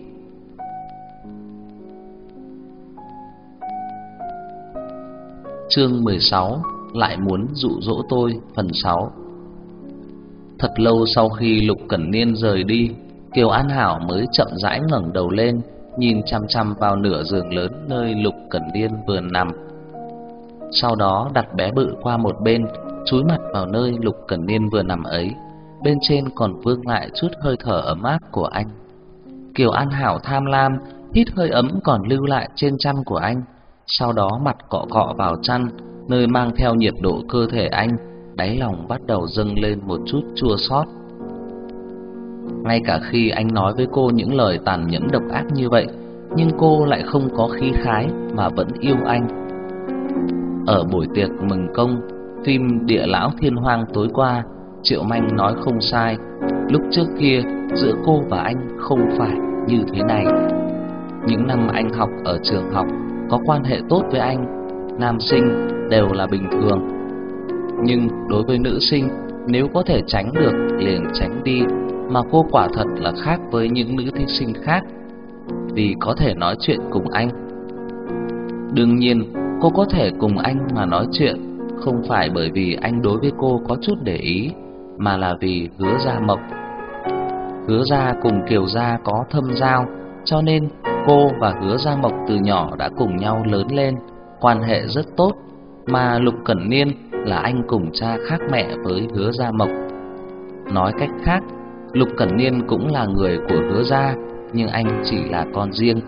Chương 16: Lại muốn dụ dỗ tôi, phần 6. Thật lâu sau khi Lục Cẩn Niên rời đi, Kiều An Hảo mới chậm rãi ngẩng đầu lên, nhìn chằm chằm vào nửa giường lớn nơi Lục Cẩn Niên vừa nằm. Sau đó đặt bé bự qua một bên, chúi mặt vào nơi Lục Cẩn Niên vừa nằm ấy. Bên trên còn vương lại chút hơi thở ấm áp của anh. Kiều An Hảo tham lam hít hơi ấm còn lưu lại trên chăn của anh, sau đó mặt cọ cọ vào chăn, nơi mang theo nhiệt độ cơ thể anh, đáy lòng bắt đầu dâng lên một chút chua xót. Ngay cả khi anh nói với cô những lời tàn nhẫn độc ác như vậy, nhưng cô lại không có khí khái mà vẫn yêu anh. Ở buổi tiệc mừng công phim Địa Lão Thiên Hoang tối qua, Triệu Manh nói không sai, lúc trước kia giữa cô và anh không phải như thế này. Những năm anh học ở trường học, có quan hệ tốt với anh, nam sinh đều là bình thường. Nhưng đối với nữ sinh, nếu có thể tránh được liền tránh đi, mà cô quả thật là khác với những nữ thí sinh khác, vì có thể nói chuyện cùng anh. Đương nhiên, cô có thể cùng anh mà nói chuyện, không phải bởi vì anh đối với cô có chút để ý, mà là vì Hứa Gia Mộc. Hứa Gia cùng Kiều Gia có thâm giao, cho nên cô và Hứa Gia Mộc từ nhỏ đã cùng nhau lớn lên, quan hệ rất tốt. Mà Lục Cẩn Niên là anh cùng cha khác mẹ với Hứa Gia Mộc. Nói cách khác, Lục Cẩn Niên cũng là người của Hứa Gia, nhưng anh chỉ là con riêng.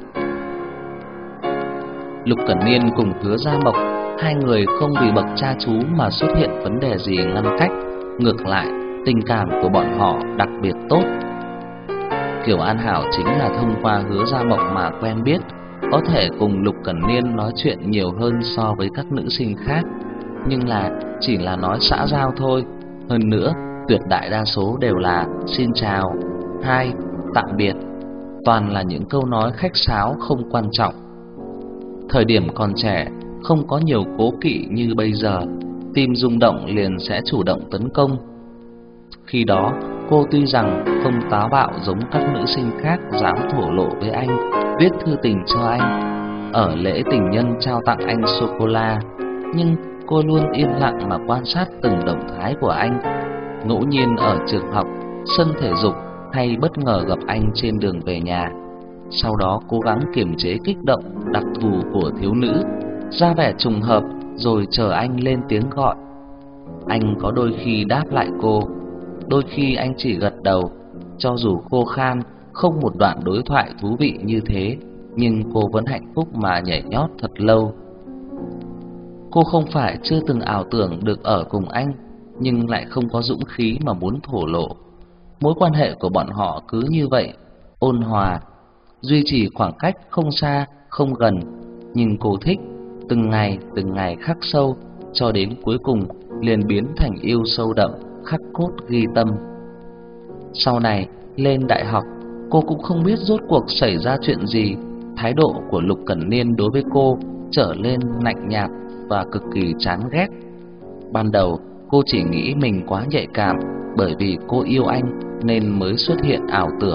Lục Cẩn Niên cùng Hứa Gia Mộc, hai người không vì bậc cha chú mà xuất hiện vấn đề gì ngăn cách, ngược lại tình cảm của bọn họ đặc biệt tốt. Kiều An Hảo chính là thông qua Hứa Gia Mộc mà quen biết, có thể cùng Lục Cẩn Niên nói chuyện nhiều hơn so với các nữ sinh khác, nhưng là chỉ là nói xã giao thôi. Hơn nữa, tuyệt đại đa số đều là xin chào, hai, tạm biệt, toàn là những câu nói khách sáo không quan trọng. Thời điểm còn trẻ, không có nhiều cố kỵ như bây giờ, tim rung động liền sẽ chủ động tấn công. Khi đó, cô tuy rằng không táo bạo giống các nữ sinh khác dám thổ lộ với anh, viết thư tình cho anh, ở lễ tình nhân trao tặng anh sô-cô-la, nhưng cô luôn yên lặng mà quan sát từng động thái của anh. Ngẫu nhiên ở trường học, sân thể dục hay bất ngờ gặp anh trên đường về nhà. Sau đó cố gắng kiềm chế kích động đặc thù của thiếu nữ, ra vẻ trùng hợp rồi chờ anh lên tiếng gọi. Anh có đôi khi đáp lại cô, đôi khi anh chỉ gật đầu. Cho dù khô khan, không một đoạn đối thoại thú vị như thế, nhưng cô vẫn hạnh phúc mà nhảy nhót thật lâu. Cô không phải chưa từng ảo tưởng được ở cùng anh, nhưng lại không có dũng khí mà muốn thổ lộ. Mối quan hệ của bọn họ cứ như vậy, ôn hòa, duy trì khoảng cách không xa, không gần, nhưng cô thích, từng ngày khắc sâu, cho đến cuối cùng liền biến thành yêu sâu đậm, khắc cốt ghi tâm. Sau này, lên đại học, cô cũng không biết rốt cuộc xảy ra chuyện gì, thái độ của Lục Cẩn Niên đối với cô trở lên lạnh nhạt và cực kỳ chán ghét. Ban đầu, cô chỉ nghĩ mình quá nhạy cảm, bởi vì cô yêu anh nên mới xuất hiện ảo tưởng.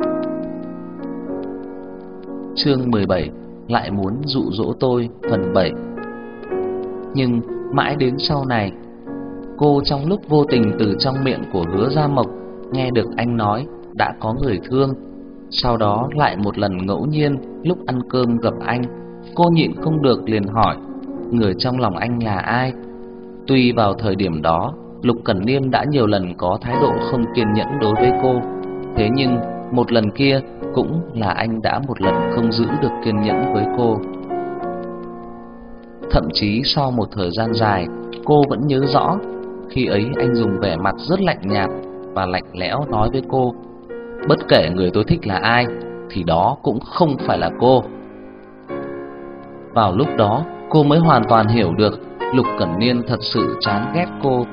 Chương 17, lại muốn dụ dỗ tôi, phần 7. Nhưng mãi đến sau này, cô trong lúc vô tình từ trong miệng của Hứa Gia Mộc nghe được anh nói đã có người thương. Sau đó lại một lần ngẫu nhiên lúc ăn cơm gặp anh, cô nhịn không được liền hỏi người trong lòng anh là ai. Tuy vào thời điểm đó Lục Cẩn Niên đã nhiều lần có thái độ không kiên nhẫn đối với cô, thế nhưng một lần kia cũng là anh đã một lần không giữ được kiên nhẫn với cô. Thậm chí sau một thời gian dài, cô vẫn nhớ rõ, khi ấy anh dùng vẻ mặt rất lạnh nhạt và lạnh lẽo nói với cô: bất kể người tôi thích là ai, thì đó cũng không phải là cô. Vào lúc đó, cô mới hoàn toàn hiểu được Lục Cẩn Niên thật sự chán ghét cô.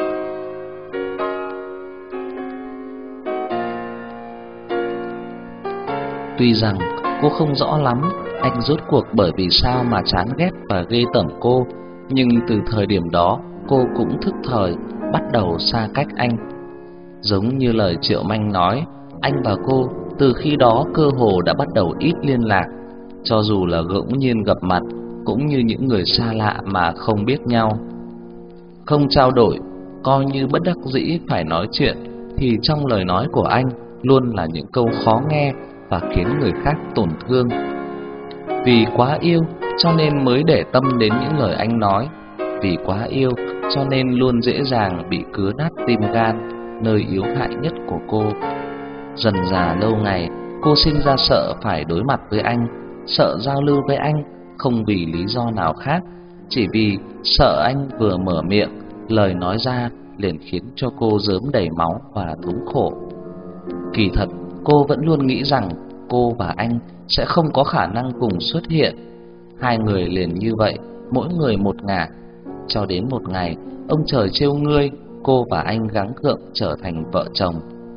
Tuy rằng cô không rõ lắm anh rốt cuộc bởi vì sao mà chán ghét và ghê tởm cô, nhưng từ thời điểm đó cô cũng thức thời bắt đầu xa cách anh. Giống như lời Triệu Manh nói, anh và cô từ khi đó cơ hồ đã bắt đầu ít liên lạc, cho dù là ngẫu nhiên gặp mặt cũng như những người xa lạ mà không biết nhau. Không trao đổi, coi như bất đắc dĩ phải nói chuyện, thì trong lời nói của anh luôn là những câu khó nghe và khiến người khác tổn thương. Vì quá yêu cho nên mới để tâm đến những lời anh nói, vì quá yêu cho nên luôn dễ dàng bị cứa nát tim gan, nơi yếu hại nhất của cô. Dần dà lâu ngày, cô sinh ra sợ phải đối mặt với anh, sợ giao lưu với anh, không vì lý do nào khác, chỉ vì sợ anh vừa mở miệng, lời nói ra liền khiến cho cô rớm đầy máu và thống khổ. Kỳ thật, cô vẫn luôn nghĩ rằng cô và anh sẽ không có khả năng cùng xuất hiện. Hai người liền như vậy, mỗi người một ngả, cho đến một ngày, ông trời trêu ngươi, cô và anh gắng gượng trở thành vợ chồng.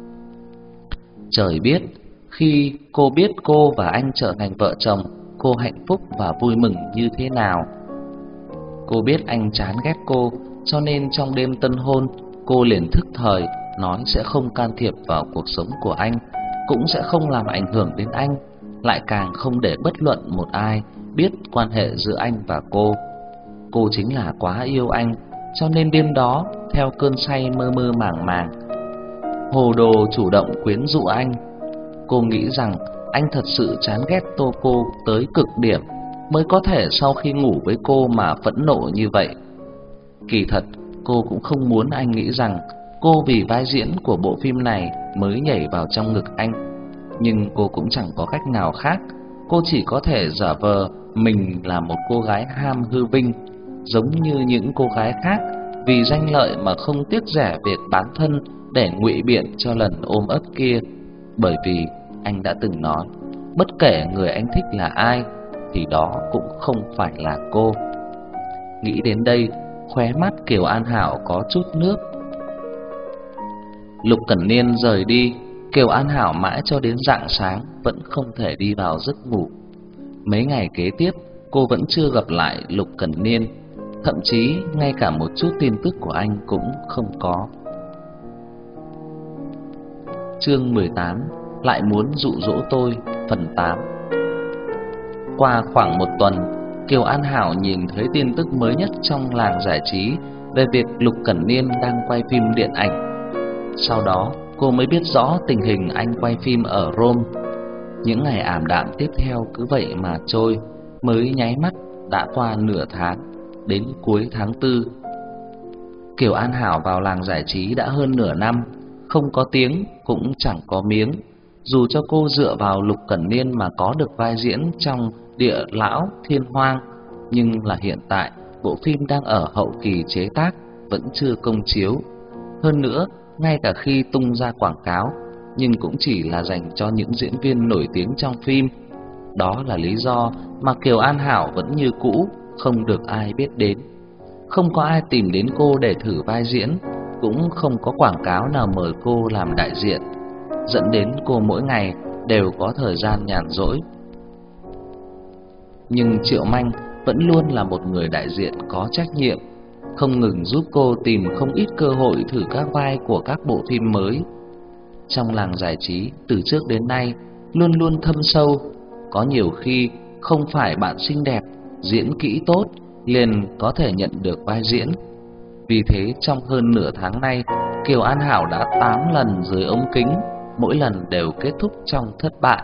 Trời biết, khi cô biết cô và anh trở thành vợ chồng, cô hạnh phúc và vui mừng như thế nào. Cô biết anh chán ghét cô, cho nên trong đêm tân hôn, cô liền thức thời nói sẽ không can thiệp vào cuộc sống của anh, cũng sẽ không làm ảnh hưởng đến anh, lại càng không để bất luận một ai biết quan hệ giữa anh và cô. Cô chính là quá yêu anh, cho nên đêm đó theo cơn say mơ mơ màng màng, hồ đồ chủ động quyến rũ anh. Cô nghĩ rằng anh thật sự chán ghét cô tới cực điểm, mới có thể sau khi ngủ với cô mà phẫn nộ như vậy. Kỳ thật, cô cũng không muốn anh nghĩ rằng cô vì vai diễn của bộ phim này mới nhảy vào trong ngực anh, nhưng cô cũng chẳng có cách nào khác. Cô chỉ có thể giả vờ mình là một cô gái ham hư vinh, giống như những cô gái khác, vì danh lợi mà không tiếc rẻ việc bán thân để ngụy biện cho lần ôm ấp kia. Bởi vì anh đã từng nói, bất kể người anh thích là ai, thì đó cũng không phải là cô. Nghĩ đến đây, khóe mắt Kiều An Hảo có chút nước. Lục Cẩn Niên rời đi, Kiều An Hảo mãi cho đến rạng sáng vẫn không thể đi vào giấc ngủ. Mấy ngày kế tiếp, cô vẫn chưa gặp lại Lục Cẩn Niên, thậm chí ngay cả một chút tin tức của anh cũng không có. Chương 18: Lại muốn dụ dỗ tôi, phần 8. Qua khoảng một tuần, Kiều An Hảo nhìn thấy tin tức mới nhất trong làng giải trí về việc Lục Cẩn Niên đang quay phim điện ảnh. Sau đó, cô mới biết rõ tình hình anh quay phim ở Rome. Những ngày ảm đạm tiếp theo cứ vậy mà trôi, mới nháy mắt đã qua nửa tháng, đến cuối tháng 4. Kiều An Hảo vào làng giải trí đã hơn nửa năm, không có tiếng cũng chẳng có miếng. Dù cho cô dựa vào Lục Cẩn Niên mà có được vai diễn trong Địa Lão Thiên Hoang, nhưng là hiện tại bộ phim đang ở hậu kỳ chế tác, vẫn chưa công chiếu. Hơn nữa, ngay cả khi tung ra quảng cáo, nhưng cũng chỉ là dành cho những diễn viên nổi tiếng trong phim. Đó là lý do mà Kiều An Hảo vẫn như cũ, không được ai biết đến. Không có ai tìm đến cô để thử vai diễn, cũng không có quảng cáo nào mời cô làm đại diện, dẫn đến cô mỗi ngày đều có thời gian nhàn rỗi. Nhưng Triệu Manh vẫn luôn là một người đại diện có trách nhiệm, không ngừng giúp cô tìm không ít cơ hội thử các vai của các bộ phim mới. Trong làng giải trí từ trước đến nay luôn luôn thâm sâu, có nhiều khi không phải bạn xinh đẹp, diễn kỹ tốt liền có thể nhận được vai diễn. Vì thế trong hơn nửa tháng nay, Kiều An Hảo đã 8 lần dưới ống kính, mỗi lần đều kết thúc trong thất bại.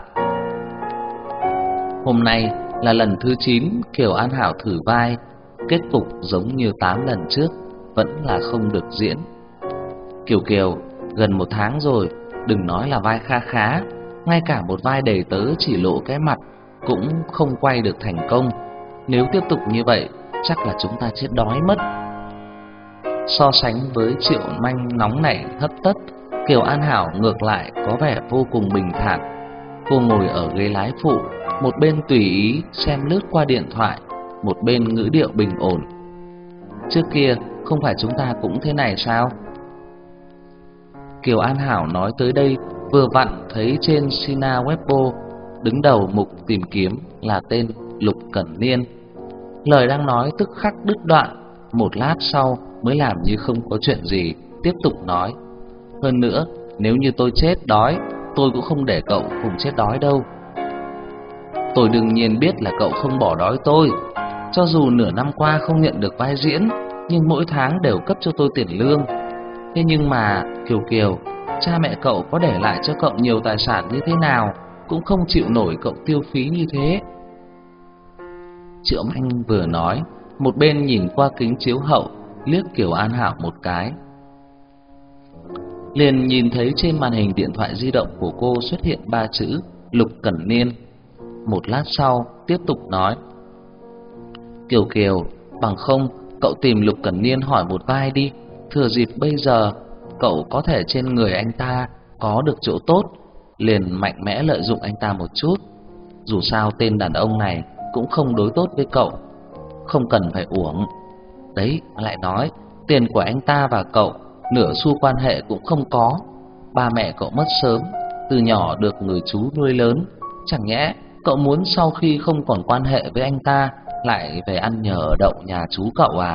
Hôm nay là lần thứ 9 Kiều An Hảo thử vai, kết cục giống như 8 lần trước, vẫn là không được diễn. Kiều, gần 1 tháng rồi, đừng nói là vai kha khá, ngay cả một vai đầy tớ chỉ lộ cái mặt cũng không quay được thành công. Nếu tiếp tục như vậy, chắc là chúng ta chết đói mất. So sánh với Triệu Manh nóng nảy hấp tấp, Kiều An Hảo ngược lại có vẻ vô cùng bình thản. Cô ngồi ở ghế lái phụ, một bên tùy ý xem lướt qua điện thoại, một bên ngữ điệu bình ổn. Trước kia không phải chúng ta cũng thế này sao? Kiều An Hảo nói tới đây, vừa vặn thấy trên Sina Weibo đứng đầu mục tìm kiếm là tên Lục Cẩn Niên. Lời đang nói tức khắc đứt đoạn, một lát sau mới làm như không có chuyện gì, tiếp tục nói: hơn nữa, nếu như tôi chết đói, tôi cũng không để cậu cùng chết đói đâu. Tôi đương nhiên biết là cậu không bỏ đói tôi. Cho dù nửa năm qua không nhận được vai diễn, nhưng mỗi tháng đều cấp cho tôi tiền lương. Thế nhưng mà Kiều, cha mẹ cậu có để lại cho cậu nhiều tài sản như thế nào cũng không chịu nổi cậu tiêu phí như thế. Triệu Manh vừa nói, một bên nhìn qua kính chiếu hậu, liếc Kiều An Hảo một cái. Liền nhìn thấy trên màn hình điện thoại di động của cô xuất hiện 3 chữ Lục Cẩn Niên. Một lát sau tiếp tục nói: Kiều, bằng không cậu tìm Lục Cẩn Niên hỏi một vai đi. Thừa dịp bây giờ cậu có thể trên người anh ta có được chỗ tốt, liền mạnh mẽ lợi dụng anh ta một chút. Dù sao tên đàn ông này cũng không đối tốt với cậu, không cần phải uổng. Đấy, lại nói tiền của anh ta và cậu nửa xu quan hệ cũng không có. Ba mẹ cậu mất sớm, từ nhỏ được người chú nuôi lớn. Chẳng nhẽ cậu muốn sau khi không còn quan hệ với anh ta lại về ăn nhờ ở đậu nhà chú cậu à?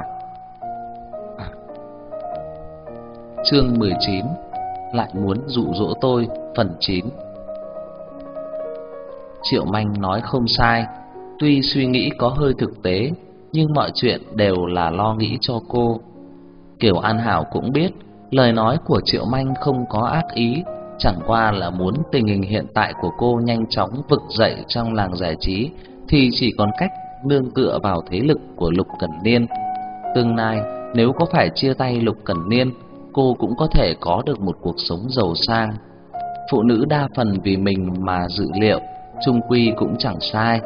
Chương 19: Lại muốn dụ dỗ tôi, phần 9. Triệu Manh nói không sai, tuy suy nghĩ có hơi thực tế, nhưng mọi chuyện đều là lo nghĩ cho cô. Kiều An Hảo cũng biết lời nói của Triệu Manh không có ác ý, chẳng qua là muốn tình hình hiện tại của cô nhanh chóng vực dậy trong làng giải trí, thì chỉ còn cách nương tựa vào thế lực của Lục Cẩn Niên. Tương lai nếu có phải chia tay Lục Cẩn Niên, cô cũng có thể có được một cuộc sống giàu sang. Phụ nữ đa phần vì mình mà dự liệu, chung quy cũng chẳng sai.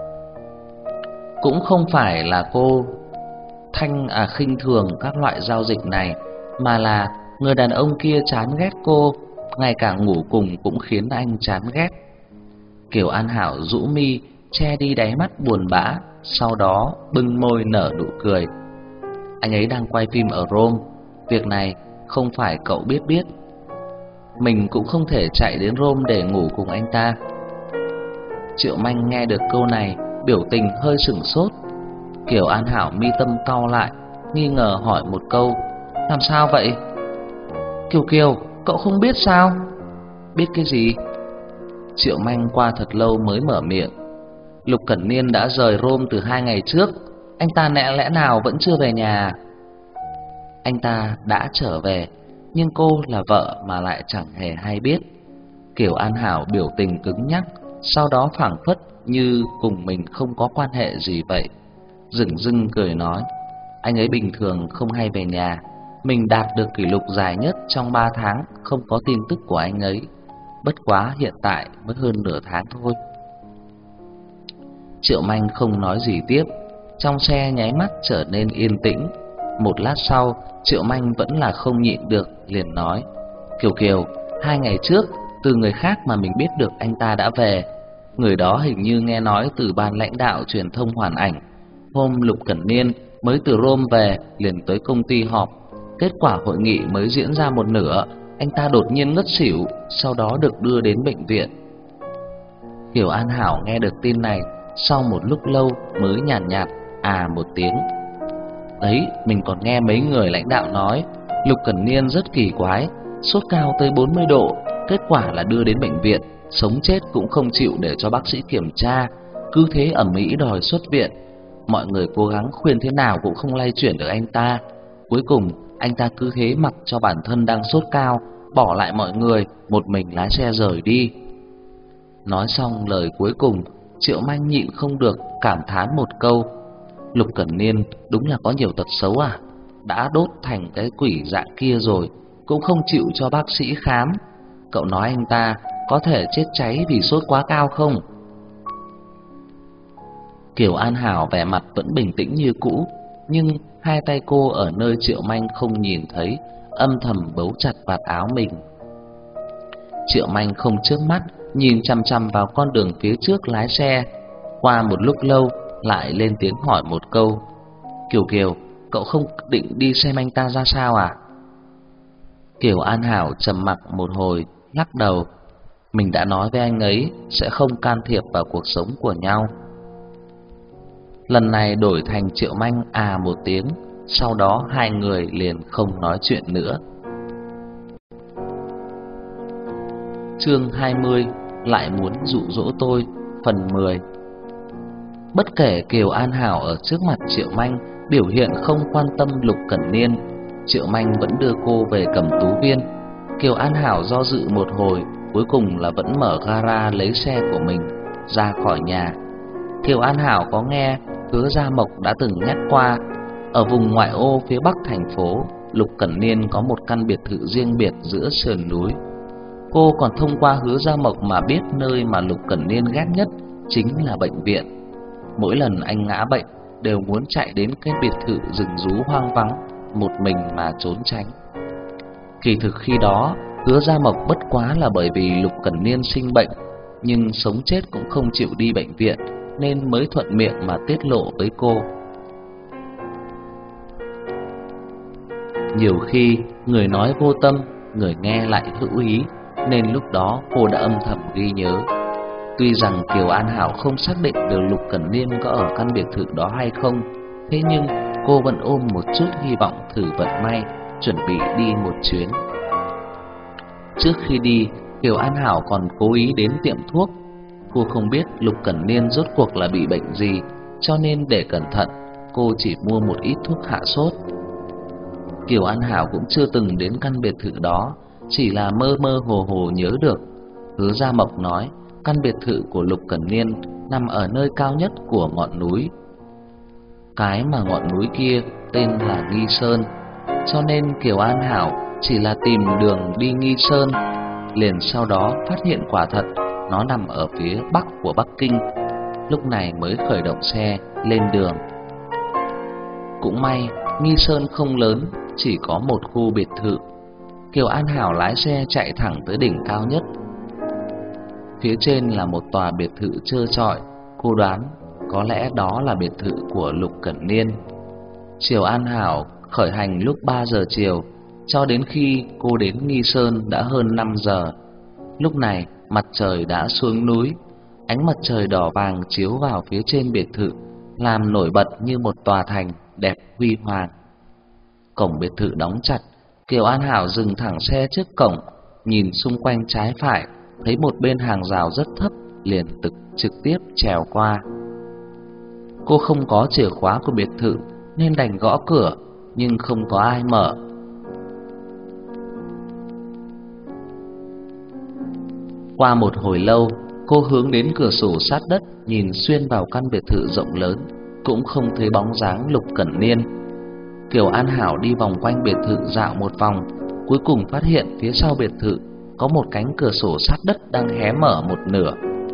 Cũng không phải là cô khinh thường các loại giao dịch này, mà là người đàn ông kia chán ghét cô, ngay cả ngủ cùng cũng khiến anh chán ghét. Kiều An Hảo rũ mi, che đi đáy mắt buồn bã, sau đó bưng môi nở nụ cười. Anh ấy đang quay phim ở Rome, việc này không phải cậu biết. Mình cũng không thể chạy đến Rome để ngủ cùng anh ta. Triệu Manh nghe được câu này, biểu tình hơi sửng sốt. Kiều An Hảo mi tâm cau lại, nghi ngờ hỏi một câu: làm sao vậy? Kiều, cậu không biết sao? Biết cái gì? Triệu Manh qua thật lâu mới mở miệng. Lục Cẩn Niên đã rời Rome từ 2 ngày trước. Anh ta lẽ nào vẫn chưa về nhà? Anh ta đã trở về, nhưng cô là vợ mà lại chẳng hề hay biết. Kiều An Hảo biểu tình cứng nhắc, sau đó phảng phất như cùng mình không có quan hệ gì vậy. Dửng dưng cười nói: anh ấy bình thường không hay về nhà. Mình đạt được kỷ lục dài nhất trong 3 tháng không có tin tức của anh ấy. Bất quá hiện tại mới hơn nửa tháng thôi. Triệu Manh không nói gì tiếp. Trong xe nháy mắt trở nên yên tĩnh. Một lát sau, Triệu Manh vẫn là không nhịn được, liền nói: Kiều, 2 ngày trước, từ người khác mà mình biết được anh ta đã về. Người đó hình như nghe nói từ ban lãnh đạo truyền thông Hoàn Ảnh. Hôm Lục Cẩn Niên mới từ Rome về, liền tới công ty họp. Kết quả hội nghị mới diễn ra một nửa, anh ta đột nhiên ngất xỉu, sau đó được đưa đến bệnh viện. Kiều An Hảo nghe được tin này, sau một lúc lâu mới nhàn nhạt à một tiếng. Đấy, mình còn nghe mấy người lãnh đạo nói Lục Cẩn Niên rất kỳ quái, sốt cao tới 40 độ, kết quả là đưa đến bệnh viện, sống chết cũng không chịu để cho bác sĩ kiểm tra, cứ thế ầm ĩ đòi xuất viện. Mọi người cố gắng khuyên thế nào cũng không lay chuyển được anh ta. Cuối cùng anh ta cứ thế mặc cho bản thân đang sốt cao, bỏ lại mọi người, một mình lái xe rời đi. Nói xong lời cuối cùng, Triệu Manh nhịn không được cảm thán một câu: Lục Cẩn Niên đúng là có nhiều tật xấu à. Đã đốt thành cái quỷ dạng kia rồi cũng không chịu cho bác sĩ khám. Cậu nói anh ta có thể chết cháy vì sốt quá cao không? Kiều An Hảo vẻ mặt vẫn bình tĩnh như cũ, nhưng hai tay cô ở nơi Triệu Manh không nhìn thấy, âm thầm bấu chặt vạt áo mình. Triệu Manh không chớp mắt, nhìn chằm chằm vào con đường phía trước lái xe. Qua một lúc lâu, lại lên tiếng hỏi một câu: Kiều, cậu không định đi xem anh ta ra sao à? Kiều An Hảo trầm mặc một hồi, lắc đầu. Mình đã nói với anh ấy sẽ không can thiệp vào cuộc sống của nhau. Lần này đổi thành Triệu Manh à một tiếng, sau đó hai người liền không nói chuyện nữa. Chương 20: Lại muốn dụ dỗ tôi, phần 10. Bất kể Kiều An Hảo ở trước mặt Triệu Manh biểu hiện không quan tâm Lục Cẩn Niên, Triệu Manh vẫn đưa cô về Cẩm Tú Viên. Kiều An Hảo do dự một hồi, cuối cùng là vẫn mở gara lấy xe của mình ra khỏi nhà. Kiều An Hảo có nghe Hứa Gia Mộc đã từng nhắc qua, ở vùng ngoại ô phía bắc thành phố, Lục Cẩn Niên có một căn biệt thự riêng biệt giữa sườn núi. Cô còn thông qua Hứa Gia Mộc mà biết nơi mà Lục Cẩn Niên ghét nhất chính là bệnh viện. Mỗi lần anh ngã bệnh đều muốn chạy đến cái biệt thự rừng rú hoang vắng, một mình mà trốn tránh. Kỳ thực khi đó, Hứa Gia Mộc bất quá là bởi vì Lục Cẩn Niên sinh bệnh, nhưng sống chết cũng không chịu đi bệnh viện, nên mới thuận miệng mà tiết lộ với cô. Nhiều khi người nói vô tâm, người nghe lại hữu ý, nên lúc đó cô đã âm thầm ghi nhớ. Tuy rằng Kiều An Hảo không xác định được Lục Cẩn Niên có ở căn biệt thự đó hay không, thế nhưng cô vẫn ôm một chút hy vọng thử vận may, chuẩn bị đi một chuyến. Trước khi đi, Kiều An Hảo còn cố ý đến tiệm thuốc. Cô không biết Lục Cẩn Niên rốt cuộc là bị bệnh gì, cho nên để cẩn thận, cô chỉ mua một ít thuốc hạ sốt. Kiều An Hảo cũng chưa từng đến căn biệt thự đó, chỉ là mơ mơ hồ hồ nhớ được Hứa Gia Mộc nói căn biệt thự của Lục Cẩn Niên nằm ở nơi cao nhất của ngọn núi. Cái mà ngọn núi kia tên là Nghi Sơn, cho nên Kiều An Hảo chỉ là tìm đường đi Nghi Sơn, liền sau đó phát hiện quả thật nó nằm ở phía bắc của Bắc Kinh, lúc này mới khởi động xe lên đường. Cũng may Nghi Sơn không lớn, chỉ có một khu biệt thự. Kiều An Hảo lái xe chạy thẳng tới đỉnh cao nhất. Phía trên là một tòa biệt thự trơ trọi, cô đoán có lẽ đó là biệt thự của Lục Cẩn Niên. Triều An Hảo khởi hành lúc 3 giờ chiều, cho đến khi cô đến Nghi Sơn đã hơn 5 giờ. Lúc này mặt trời đã xuống núi, ánh mặt trời đỏ vàng chiếu vào phía trên biệt thự, làm nổi bật như một tòa thành đẹp huy hoàng. Cổng biệt thự đóng chặt, Kiều An Hảo dừng thẳng xe trước cổng, nhìn xung quanh trái phải, thấy một bên hàng rào rất thấp, liền trực tiếp trèo qua. Cô không có chìa khóa của biệt thự nên đành gõ cửa, nhưng không có ai mở. Qua một hồi lâu, cô hướng đến cửa sổ sát đất, nhìn xuyên vào căn biệt thự rộng lớn, cũng không thấy bóng dáng Lục Cẩn Niên. Kiều An Hảo đi vòng quanh biệt thự dạo một vòng, cuối cùng phát hiện phía sau biệt thự có một cánh cửa sổ sát đất đang hé mở một nửa.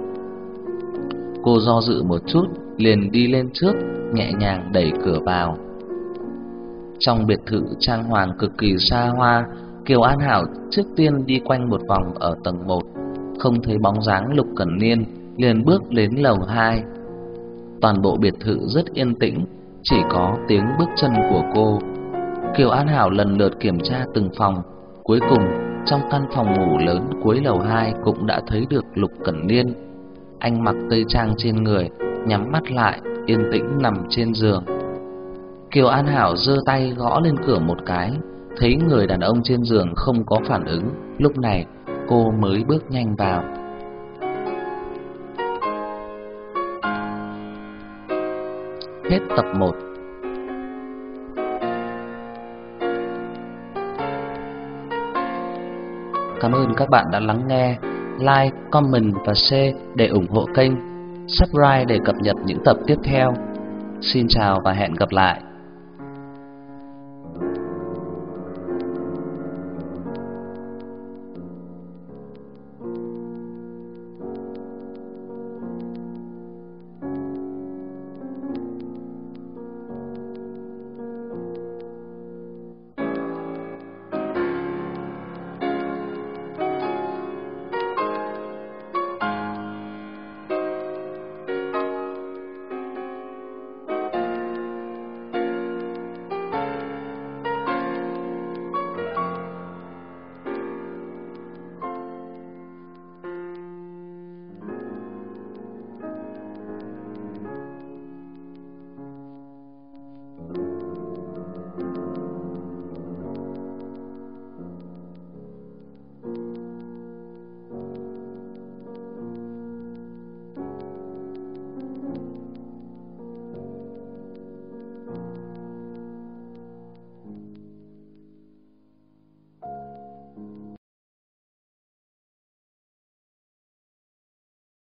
Cô do dự một chút, liền đi lên trước, nhẹ nhàng đẩy cửa vào. Trong biệt thự trang hoàng cực kỳ xa hoa, Kiều An Hảo trước tiên đi quanh một vòng ở tầng 1, không thấy bóng dáng Lục Cẩn Niên, liền bước đến lầu 2. Toàn bộ biệt thự rất yên tĩnh, chỉ có tiếng bước chân của cô. Kiều An Hảo lần lượt kiểm tra từng phòng, cuối cùng trong căn phòng ngủ lớn cuối lầu 2 cũng đã thấy được Lục Cẩn Niên. Anh mặc tây trang trên người, nhắm mắt lại, yên tĩnh nằm trên giường. Kiều An Hảo giơ tay gõ lên cửa một cái, thấy người đàn ông trên giường không có phản ứng, lúc này cô mới bước nhanh vào. Hết tập 1. Cảm ơn các bạn đã lắng nghe. Like, comment và share để ủng hộ kênh. Subscribe để cập nhật những tập tiếp theo. Xin chào và hẹn gặp lại.